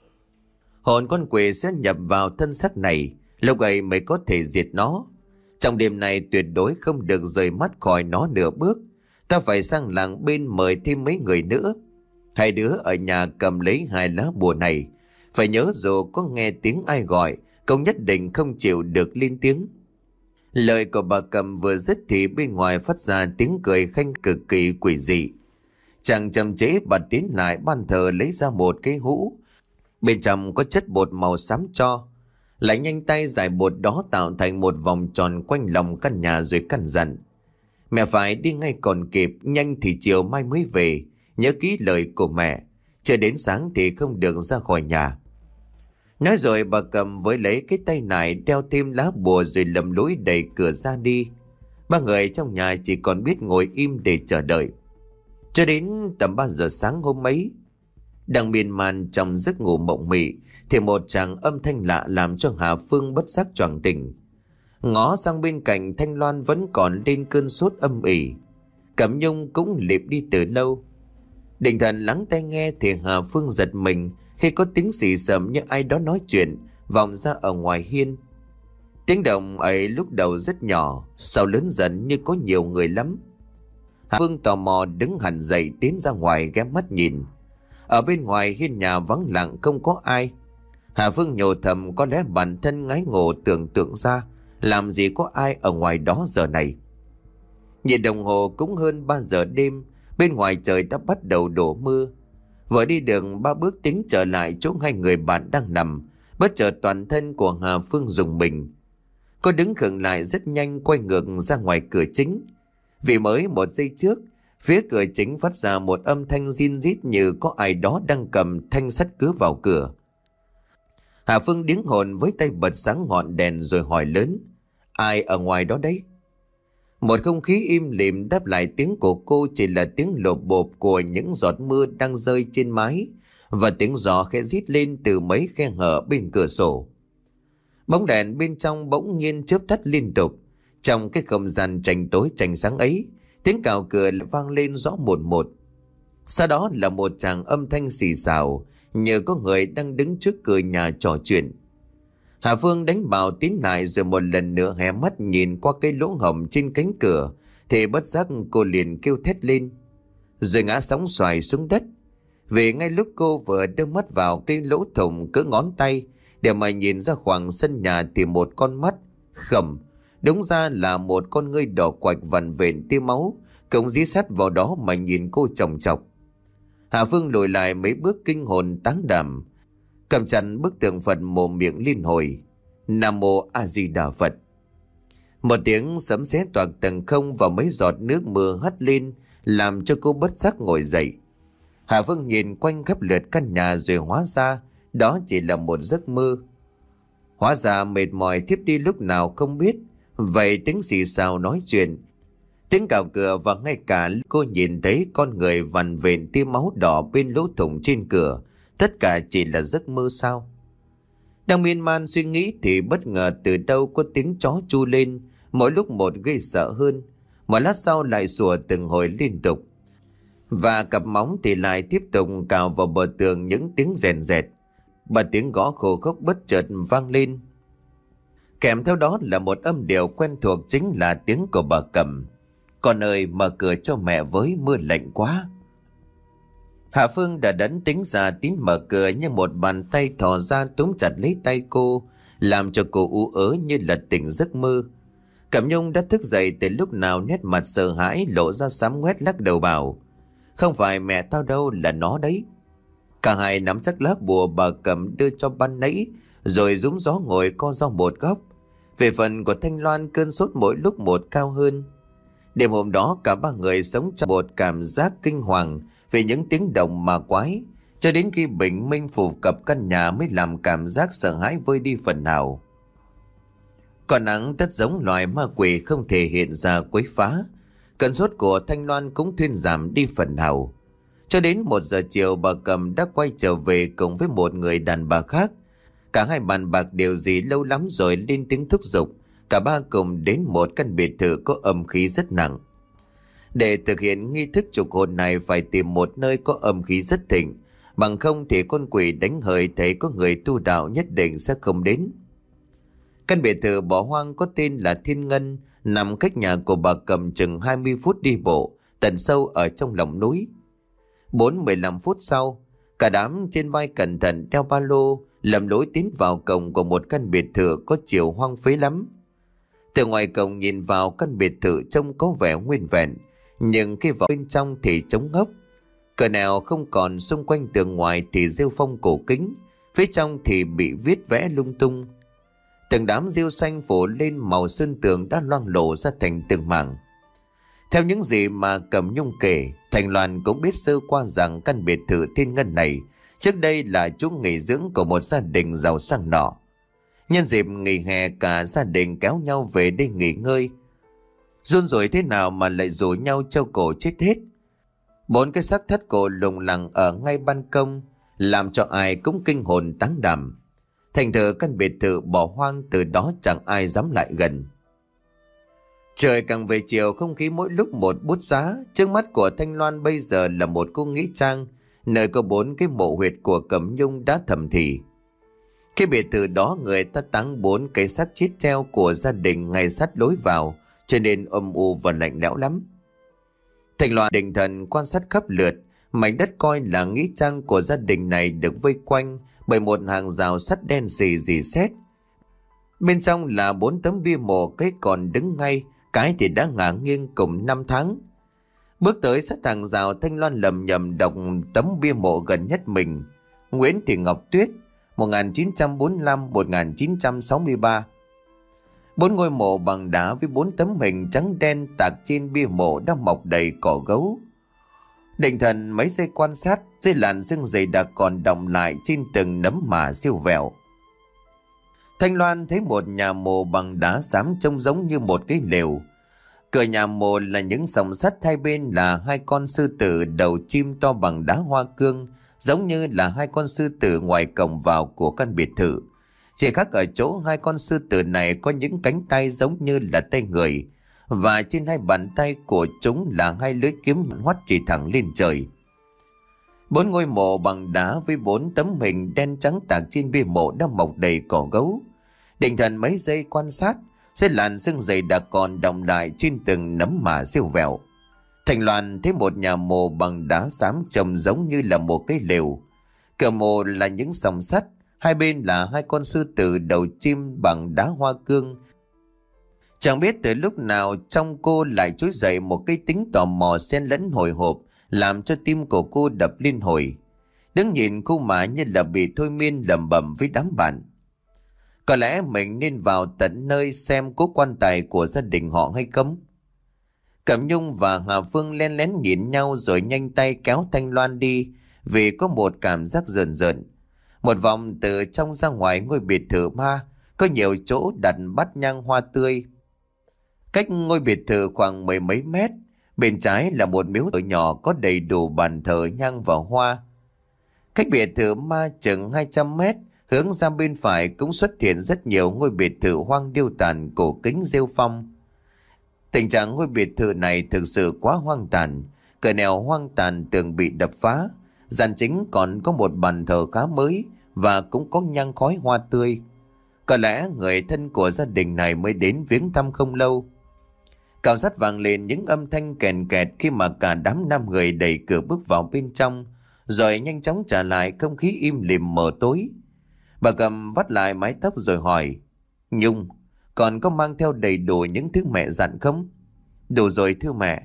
Hồn con quỷ sẽ nhập vào thân xác này, lúc ấy mới có thể diệt nó. Trong đêm này tuyệt đối không được rời mắt khỏi nó nửa bước. Ta phải sang làng bên mời thêm mấy người nữa. Hai đứa ở nhà cầm lấy hai lá bùa này. Phải nhớ dù có nghe tiếng ai gọi, cũng nhất định không chịu được lên tiếng. Lời của bà Cầm vừa dứt thì bên ngoài phát ra tiếng cười khanh cực kỳ quỷ dị. Chàng chậm chế bà tiến lại ban thờ lấy ra một cái hũ. Bên trong có chất bột màu xám cho. Lại nhanh tay giải bột đó tạo thành một vòng tròn quanh lòng căn nhà rồi căn dặn: Mẹ phải đi ngay còn kịp, nhanh thì chiều mai mới về. Nhớ kỹ lời của mẹ, chờ đến sáng thì không được ra khỏi nhà. Nói rồi bà Cầm với lấy cái tay nải đeo thêm lá bùa rồi lầm lũi đẩy cửa ra đi. Ba người trong nhà chỉ còn biết ngồi im để chờ đợi. Cho đến tầm ba giờ sáng hôm ấy, đang miên man trong giấc ngủ mộng mị, thì một tràng âm thanh lạ làm cho Hà Phương bất giác choàng tỉnh. Ngó sang bên cạnh, Thanh Loan vẫn còn lên cơn sốt âm ỉ. Cẩm Nhung cũng lịp đi từ lâu. Định thần lắng tai nghe thì Hà Phương giật mình khi có tiếng xì xầm như ai đó nói chuyện vọng ra ở ngoài hiên. Tiếng động ấy lúc đầu rất nhỏ, sau lớn dần như có nhiều người lắm. Hà Phương tò mò đứng hẳn dậy tiến ra ngoài ghé mắt nhìn. Ở bên ngoài hiên nhà vắng lặng không có ai. Hà Phương nhủ thầm có lẽ bản thân ngái ngộ tưởng tượng ra làm gì có ai ở ngoài đó giờ này. Nhìn đồng hồ cũng hơn ba giờ đêm, bên ngoài trời đã bắt đầu đổ mưa. Vừa đi đường ba bước tính trở lại chỗ hai người bạn đang nằm, bất chợt toàn thân của Hà Phương rùng mình. Cô đứng khựng lại rất nhanh, quay ngược ra ngoài cửa chính. Vì mới một giây trước, phía cửa chính phát ra một âm thanh rin rít như có ai đó đang cầm thanh sắt cứa vào cửa. Hà Phương điếng hồn với tay bật sáng ngọn đèn rồi hỏi lớn: Ai ở ngoài đó đấy? Một không khí im lìm đáp lại tiếng của cô chỉ là tiếng lộp bộp của những giọt mưa đang rơi trên mái và tiếng gió khẽ rít lên từ mấy khe hở bên cửa sổ. Bóng đèn bên trong bỗng nhiên chớp tắt liên tục. Trong cái không gian tranh tối tranh sáng ấy, tiếng cào cửa vang lên rõ một một. Sau đó là một tràng âm thanh xì xào, như có người đang đứng trước cửa nhà trò chuyện. Hà Phương đánh bạo tín lại rồi một lần nữa hé mắt nhìn qua cái lỗ hổng trên cánh cửa, thì bất giác cô liền kêu thét lên, rồi ngã sóng xoài xuống đất. Vì ngay lúc cô vừa đưa mắt vào cái lỗ thủng cỡ ngón tay để mà nhìn ra khoảng sân nhà thì một con mắt khẩm, đúng ra là một con ngươi đỏ quạch vằn vện tia máu, cũng dí sát vào đó mà nhìn cô chòng chọc. Hà Phương lùi lại mấy bước kinh hồn táng đảm, cầm chặt bức tượng Phật mồm miệng liên hồi Nam Mô A Di Đà Phật. Một tiếng sấm sét toạc tầng không và mấy giọt nước mưa hắt lên làm cho cô bất giác ngồi dậy. Hà Phương nhìn quanh khắp lượt căn nhà rồi hóa ra đó chỉ là một giấc mơ. Hóa ra mệt mỏi thiếp đi lúc nào không biết. Vậy tiếng xì xào nói chuyện, tiếng cào cửa và ngay cả cô nhìn thấy con người vằn vện tia máu đỏ bên lỗ thủng trên cửa, tất cả chỉ là giấc mơ sao? Đang miên man suy nghĩ thì bất ngờ từ đâu có tiếng chó chu lên, mỗi lúc một gây sợ hơn. Một lát sau lại sủa từng hồi liên tục, và cặp móng thì lại tiếp tục cào vào bờ tường những tiếng rèn rẹt. Và tiếng gõ khô khốc bất chợt vang lên, kèm theo đó là một âm điệu quen thuộc, chính là tiếng của bà Cẩm. Con ơi, mở cửa cho mẹ với, mưa lạnh quá. Hạ Phương đã đắn tính ra tín mở cửa, nhưng một bàn tay thò ra túm chặt lấy tay cô, làm cho cô ú ớ như là tỉnh giấc mơ. Cẩm Nhung đã thức dậy từ lúc nào, nét mặt sợ hãi lộ ra xám ngoét, lắc đầu bảo, không phải mẹ tao đâu, là nó đấy. Cả hai nắm chắc lá bùa bà Cẩm đưa cho ban nãy, rồi rúm gió ngồi co ro một góc. Về phần của Thanh Loan, cơn sốt mỗi lúc một cao hơn. Đêm hôm đó cả ba người sống trong một cảm giác kinh hoàng về những tiếng động ma quái, cho đến khi bình minh phủ cập căn nhà mới làm cảm giác sợ hãi vơi đi phần nào. Còn nắng tất giống loài ma quỷ không thể hiện ra quấy phá, cơn sốt của Thanh Loan cũng thuyên giảm đi phần nào. Cho đến một giờ chiều, bà Cẩm đã quay trở về cùng với một người đàn bà khác. Cả hai bàn bạc điều gì lâu lắm rồi lên tiếng thúc giục cả ba cùng đến một căn biệt thự có âm khí rất nặng. Để thực hiện nghi thức trục hồn này phải tìm một nơi có âm khí rất thịnh, bằng không thì con quỷ đánh hời thấy có người tu đạo nhất định sẽ không đến. Căn biệt thự bỏ hoang có tên là Thiên Ngân, nằm cách nhà của bà Cẩm chừng hai mươi phút đi bộ, tận sâu ở trong lòng núi. Bốn mười lăm phút sau, cả đám trên vai cẩn thận đeo ba lô lầm lối tiến vào cổng của một căn biệt thự có chiều hoang phế lắm. Từ ngoài cổng nhìn vào, căn biệt thự trông có vẻ nguyên vẹn, nhưng khi vào bên trong thì trống ngốc. Cửa nào không còn, xung quanh tường ngoài thì rêu phong cổ kính, phía trong thì bị viết vẽ lung tung. Từng đám rêu xanh phủ lên màu sơn tường đã loang lổ ra thành từng mảng. Theo những gì mà Cẩm Nhung kể, Thành Loan cũng biết sơ qua rằng căn biệt thự Thiên Ngân này trước đây là chỗ nghỉ dưỡng của một gia đình giàu sang nọ. Nhân dịp nghỉ hè, cả gia đình kéo nhau về đây nghỉ ngơi. Run rủi thế nào mà lại rủ nhau treo cổ chết hết. Bốn cái xác thất cổ lủng lẳng ở ngay ban công, làm cho ai cũng kinh hồn táng đảm. Thành thử căn biệt thự bỏ hoang từ đó chẳng ai dám lại gần. Trời càng về chiều, không khí mỗi lúc một bút giá. Trước mắt của Thanh Loan bây giờ là một cô nghĩa trang, nơi có bốn cái mộ huyệt của Cẩm Nhung đã thầm thì. Cái biệt thự đó người ta táng bốn cái xác chết treo của gia đình ngay sát lối vào, cho nên âm u và lạnh lẽo lắm. Thanh Loan định thần quan sát khắp lượt, mảnh đất coi là nghĩa trang của gia đình này được vây quanh bởi một hàng rào sắt đen xì rỉ sét. Bên trong là bốn tấm bia mộ, cái còn đứng ngay, cái thì đã ngả nghiêng cùng năm tháng. Bước tới sát hàng rào, Thanh Loan lầm nhầm đọc tấm bia mộ gần nhất mình: Nguyễn Thị Ngọc Tuyết, một nghìn chín trăm bốn mươi lăm đến một nghìn chín trăm sáu mươi ba. Bốn ngôi mộ bằng đá với bốn tấm hình trắng đen tạc trên bia mộ đã mọc đầy cỏ gấu. Định thần mấy giây quan sát, dây làn sương dày đặc còn đọng lại trên từng nấm mả siêu vẹo. Thanh Loan thấy một nhà mồ bằng đá xám trông giống như một cái lều. Cửa nhà mồ là những sòng sắt, hai bên là hai con sư tử đầu chim to bằng đá hoa cương, giống như là hai con sư tử ngoài cổng vào của căn biệt thự. Chỉ khác ở chỗ hai con sư tử này có những cánh tay giống như là tay người, và trên hai bàn tay của chúng là hai lưỡi kiếm hoắt chỉ thẳng lên trời. Bốn ngôi mộ bằng đá với bốn tấm hình đen trắng tạc trên bia mộ đã mọc đầy cỏ gấu. Định thần mấy giây quan sát, sẽ làn sương dày đã còn đọng lại trên từng nấm mả siêu vẹo. Thành Loan thấy một nhà mồ bằng đá xám trông giống như là một cái lều. Cửa mộ là những sòng sắt, hai bên là hai con sư tử đầu chim bằng đá hoa cương. Chẳng biết từ lúc nào trong cô lại trỗi dậy một cái tính tò mò xen lẫn hồi hộp, làm cho tim của cô đập liên hồi. Đứng nhìn khu mả như là bị thôi miên, lẩm bẩm với đám bạn: có lẽ mình nên vào tận nơi xem có quan tài của gia đình họ hay không. Cẩm Nhung và Hà Phương len lén nhìn nhau rồi nhanh tay kéo Thanh Loan đi, vì có một cảm giác rờn rợn. Một vòng từ trong ra ngoài ngôi biệt thự ma, có nhiều chỗ đặt bát nhang hoa tươi. Cách ngôi biệt thự khoảng mười mấy mét, bên trái là một miếu thờ nhỏ có đầy đủ bàn thờ nhang và hoa. Cách biệt thự ma chừng hai trăm mét, hướng ra bên phải cũng xuất hiện rất nhiều ngôi biệt thự hoang điêu tàn cổ kính rêu phong. Tình trạng ngôi biệt thự này thực sự quá hoang tàn, cửa nẻo hoang tàn, tường bị đập phá, gian chính còn có một bàn thờ khá mới và cũng có nhang khói hoa tươi. Có lẽ người thân của gia đình này mới đến viếng thăm không lâu. Cào sắt vang lên những âm thanh kèn kẹt khi mà cả đám năm người đẩy cửa bước vào bên trong, rồi nhanh chóng trả lại không khí im lìm mờ tối. Bà Cầm vắt lại mái tóc rồi hỏi: Nhung, còn có mang theo đầy đủ những thứ mẹ dặn không? Đủ rồi thưa mẹ.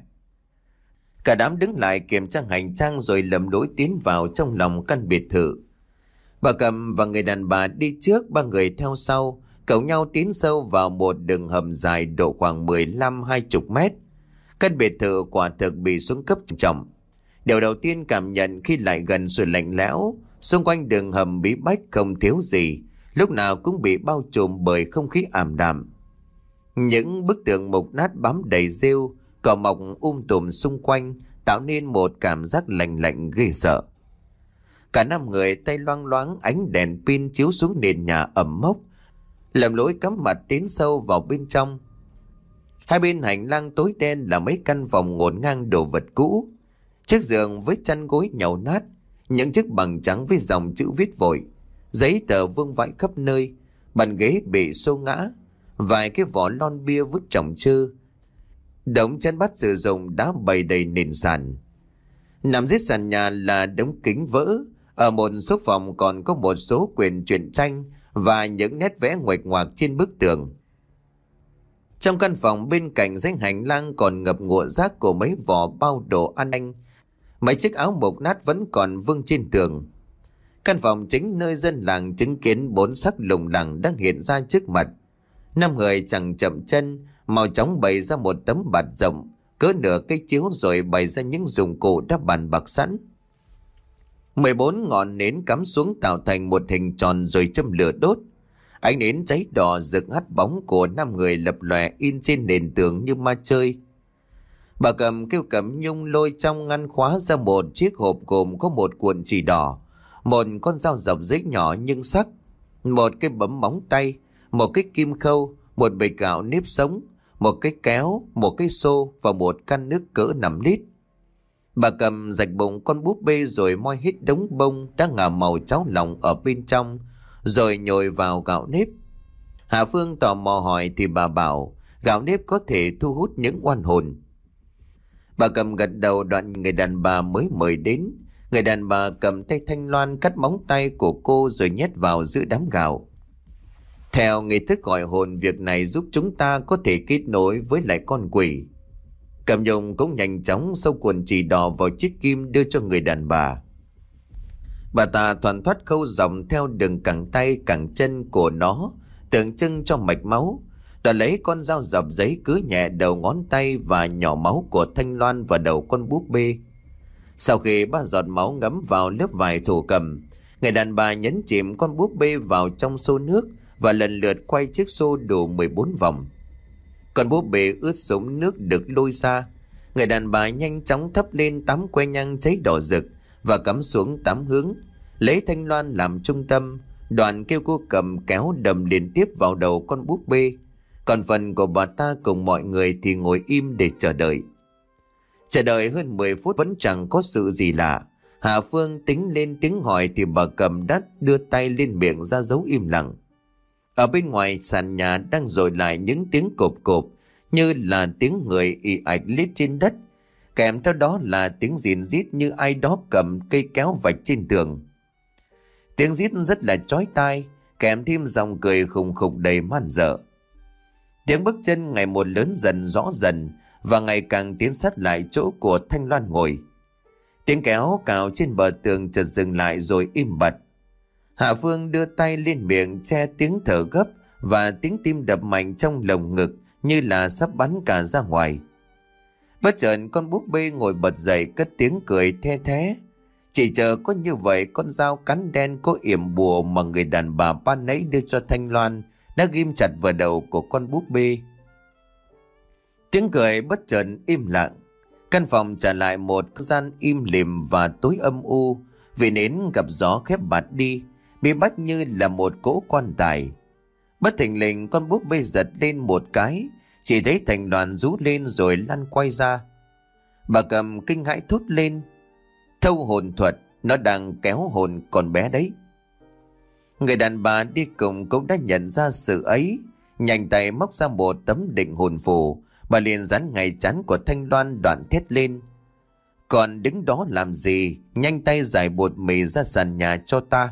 Cả đám đứng lại kiểm tra hành trang rồi lầm lũi tiến vào trong lòng căn biệt thự. Bà Cầm và người đàn bà đi trước, ba người theo sau, cẩu nhau tiến sâu vào một đường hầm dài độ khoảng mười lăm hai mươi mét. Căn biệt thự quả thực bị xuống cấp trầm trọng. Điều đầu tiên cảm nhận khi lại gần sự lạnh lẽo, xung quanh đường hầm bí bách không thiếu gì, lúc nào cũng bị bao trùm bởi không khí ảm đạm. Những bức tường mục nát bám đầy rêu, cỏ mọc um tùm xung quanh, tạo nên một cảm giác lạnh lạnh ghê sợ. Cả năm người tay loang loáng, ánh đèn pin chiếu xuống nền nhà ẩm mốc, lầm lỗi cắm mặt tiến sâu vào bên trong. Hai bên hành lang tối đen là mấy căn phòng ngổn ngang đồ vật cũ, chiếc giường với chăn gối nhàu nát, những chiếc bằng trắng với dòng chữ viết vội, giấy tờ vương vãi khắp nơi, bàn ghế bị xô ngã, vài cái vỏ lon bia vứt chồng chơ, đống chén bát sử dụng đã bày đầy nền sàn. Nằm dưới sàn nhà là đống kính vỡ, ở một số phòng còn có một số quyển truyện tranh và những nét vẽ nguệch ngoạc trên bức tường. Trong căn phòng bên cạnh dãy hành lang còn ngập ngụa rác của mấy vỏ bao đồ ăn nhanh. Mấy chiếc áo mộc nát vẫn còn vương trên tường. Căn phòng chính nơi dân làng chứng kiến bốn sắc lùng lẳng đang hiện ra trước mặt. Năm người chẳng chậm chân, mau chóng bày ra một tấm bạt rộng, cỡ nửa cây chiếu rồi bày ra những dụng cụ đã bàn bạc sẵn. mười bốn ngọn nến cắm xuống tạo thành một hình tròn rồi châm lửa đốt. Ánh nến cháy đỏ rực hắt bóng của năm người lập lòe in trên nền tường như ma chơi. Bà Cầm kêu Cẩm Nhung lôi trong ngăn khóa ra một chiếc hộp gồm có một cuộn chỉ đỏ, một con dao dọc giấy nhỏ nhưng sắc, một cái bấm móng tay, một cái kim khâu, một bịch gạo nếp sống, một cái kéo, một cái xô và một can nước cỡ năm lít. Bà Cầm rạch bụng con búp bê rồi moi hết đống bông đã ngả màu cháo lòng ở bên trong, rồi nhồi vào gạo nếp. Hà Phương tò mò hỏi thì bà bảo gạo nếp có thể thu hút những oan hồn. Bà Cầm gật đầu, đoạn người đàn bà mới mời đến. Người đàn bà cầm tay Thanh Loan cắt móng tay của cô rồi nhét vào giữa đám gạo. Theo nghi thức gọi hồn, việc này giúp chúng ta có thể kết nối với lại con quỷ. Cẩm Nhung cũng nhanh chóng sâu cuộn chỉ đỏ vào chiếc kim đưa cho người đàn bà. Bà ta thoăn thoắt khâu dòng theo đường cẳng tay cẳng chân của nó, tượng trưng cho mạch máu. Đoạn lấy con dao dập giấy cứ nhẹ đầu ngón tay và nhỏ máu của Thanh Loan vào đầu con búp bê. Sau khi ba giọt máu ngấm vào lớp vải thổ cầm, người đàn bà nhấn chìm con búp bê vào trong xô nước và lần lượt quay chiếc xô đủ mười bốn vòng. Còn búp bê ướt sũng nước được lôi ra. Người đàn bà nhanh chóng thắp lên tám que nhang cháy đỏ rực và cắm xuống tám hướng, lấy thanh loan làm trung tâm. Đoàn kêu cô cầm kéo đầm liên tiếp vào đầu con búp bê. Còn phần của bà ta cùng mọi người thì ngồi im để chờ đợi. Chờ đợi hơn mười phút vẫn chẳng có sự gì lạ. Hạ Phương tính lên tiếng hỏi thì bà cầm đã đưa tay lên miệng ra dấu im lặng. Ở bên ngoài sàn nhà đang dội lại những tiếng cộp cộp, như là tiếng người ì ạch lết trên đất, kèm theo đó là tiếng rìn rít như ai đó cầm cây kéo vạch trên tường. Tiếng rít rất là chói tai, kèm thêm dòng cười khùng khục đầy man dợ. Tiếng bước chân ngày một lớn dần rõ dần và ngày càng tiến sát lại chỗ của Thanh Loan ngồi. Tiếng kéo cào trên bờ tường chợt dừng lại rồi im bặt. Hạ Phương đưa tay lên miệng che tiếng thở gấp và tiếng tim đập mạnh trong lồng ngực như là sắp bắn cả ra ngoài. Bất chợt con búp bê ngồi bật dậy cất tiếng cười the thé. Chỉ chờ có như vậy con dao cắn đen có yểm bùa mà người đàn bà ban nãy đưa cho Thanh Loan đã ghim chặt vào đầu của con búp bê. Tiếng cười bất chợt im lặng. Căn phòng trở lại một gian im lìm và tối âm u, vì nến gặp gió khép bạt đi, bị bắt như là một cỗ quan tài. Bất thình lình con búp bê giật lên một cái, chỉ thấy thành đoàn rú lên rồi lăn quay ra. Bà cầm kinh hãi thốt lên: thâu hồn thuật, nó đang kéo hồn con bé đấy. Người đàn bà đi cùng cũng đã nhận ra sự ấy, nhanh tay móc ra một tấm định hồn phù. Bà liền dán ngay chán của Thanh Loan, đoạn thét lên: còn đứng đó làm gì, nhanh tay giải bột mì ra sàn nhà cho ta.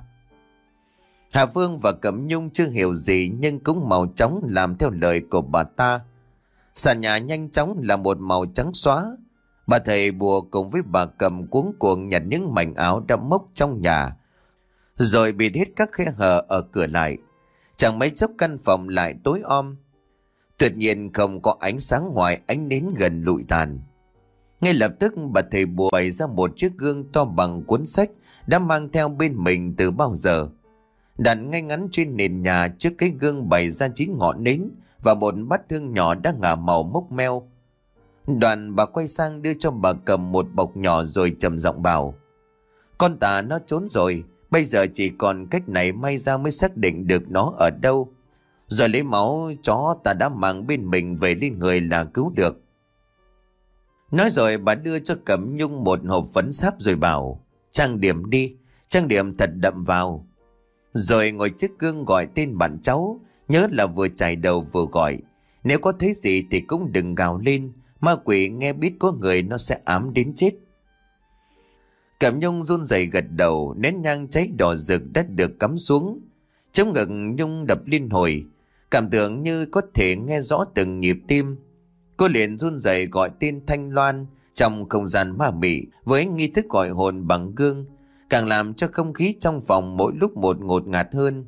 Hà Phương và Cẩm Nhung chưa hiểu gì nhưng cũng mau chóng làm theo lời của bà ta. Sàn nhà nhanh chóng là một màu trắng xóa. Bà thầy bùa cùng với bà Cẩm cuống cuồng nhặt những mảnh áo đã mốc trong nhà, rồi bịt hết các khe hở ở cửa lại. Chẳng mấy chốc căn phòng lại tối om. Tuyệt nhiên không có ánh sáng ngoài ánh nến gần lụi tàn. Ngay lập tức bà thầy bùa bày ra một chiếc gương to bằng cuốn sách đã mang theo bên mình từ bao giờ. Đặt ngay ngắn trên nền nhà trước cái gương bày ra chín ngọn nến và một bát hương nhỏ đã ngả màu mốc meo. Đoạn bà quay sang đưa cho bà Cầm một bọc nhỏ rồi trầm giọng bảo: con tà nó trốn rồi, bây giờ chỉ còn cách này may ra mới xác định được nó ở đâu. Rồi lấy máu chó ta đã mang bên mình về lên người là cứu được. Nói rồi bà đưa cho Cẩm Nhung một hộp phấn sáp rồi bảo: trang điểm đi, trang điểm thật đậm vào. Rồi ngồi trước gương gọi tên bạn cháu, nhớ là vừa chải đầu vừa gọi. Nếu có thấy gì thì cũng đừng gào lên, ma quỷ nghe biết có người nó sẽ ám đến chết. Cẩm Nhung run rẩy gật đầu, nén nhang cháy đỏ rực đã được cắm xuống. Trong ngực Nhung đập liên hồi, cảm tưởng như có thể nghe rõ từng nhịp tim. Cô liền run rẩy gọi tên Thanh Loan trong không gian ma mị với nghi thức gọi hồn bằng gương, càng làm cho không khí trong phòng mỗi lúc một ngột ngạt hơn.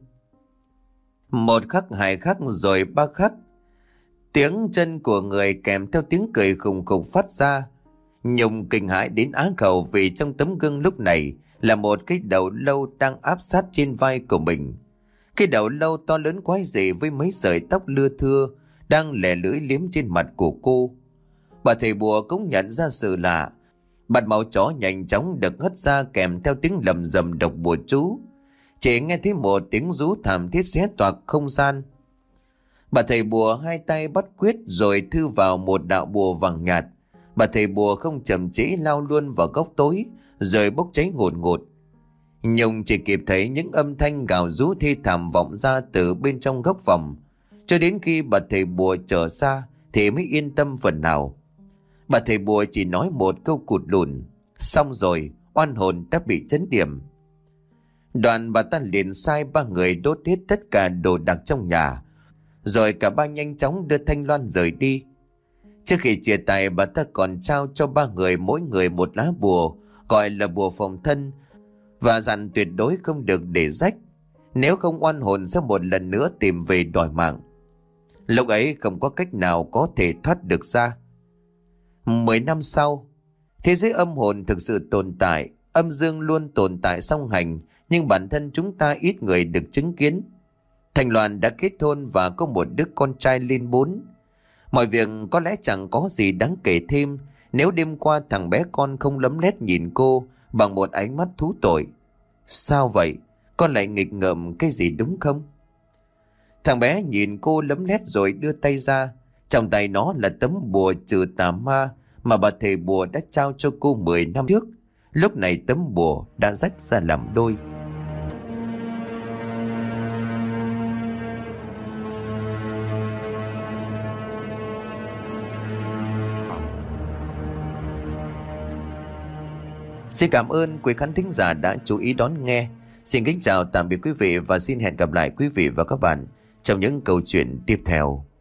Một khắc, hai khắc, rồi ba khắc. Tiếng chân của người kèm theo tiếng cười khùng khục phát ra. Nhung kinh hãi đến á khẩu vì trong tấm gương lúc này là một cái đầu lâu đang áp sát trên vai của mình. Cái đầu lâu to lớn quái dị với mấy sợi tóc lưa thưa đang lè lưỡi liếm trên mặt của cô. Bà thầy bùa cũng nhận ra sự lạ. Bạt máu chó nhanh chóng được hất ra kèm theo tiếng lầm rầm độc bùa chú. Chỉ nghe thấy một tiếng rú thảm thiết xé toạc không gian. Bà thầy bùa hai tay bắt quyết rồi thư vào một đạo bùa vàng nhạt. Bà thầy bùa không chậm trễ lao luôn vào góc tối rồi bốc cháy ngột ngột. Nhung chỉ kịp thấy những âm thanh gào rú thê thảm vọng ra từ bên trong góc phòng. Cho đến khi bà thầy bùa trở ra thì mới yên tâm phần nào. Bà thầy bùa chỉ nói một câu cụt lùn: xong rồi, oan hồn đã bị chấn điểm. Đoàn bà ta liền sai ba người đốt hết tất cả đồ đạc trong nhà, rồi cả ba nhanh chóng đưa Thanh Loan rời đi. Trước khi chia tay, bà ta còn trao cho ba người mỗi người một lá bùa gọi là bùa phòng thân và dặn tuyệt đối không được để rách, nếu không oan hồn sẽ một lần nữa tìm về đòi mạng. Lúc ấy không có cách nào có thể thoát được ra. Mười năm sau, thế giới âm hồn thực sự tồn tại, âm dương luôn tồn tại song hành, nhưng bản thân chúng ta ít người được chứng kiến. Thành Loan đã kết hôn và có một đứa con trai lên bốn. Mọi việc có lẽ chẳng có gì đáng kể thêm nếu đêm qua thằng bé con không lấm lét nhìn cô bằng một ánh mắt thú tội. Sao vậy? Con lại nghịch ngợm cái gì đúng không? Thằng bé nhìn cô lấm lét rồi đưa tay ra. Trong tay nó là tấm bùa trừ tà ma mà bà thầy bùa đã trao cho cô mười năm trước. Lúc này tấm bùa đã rách ra làm đôi. Xin cảm ơn quý khán thính giả đã chú ý đón nghe. Xin kính chào tạm biệt quý vị và xin hẹn gặp lại quý vị và các bạn trong những câu chuyện tiếp theo.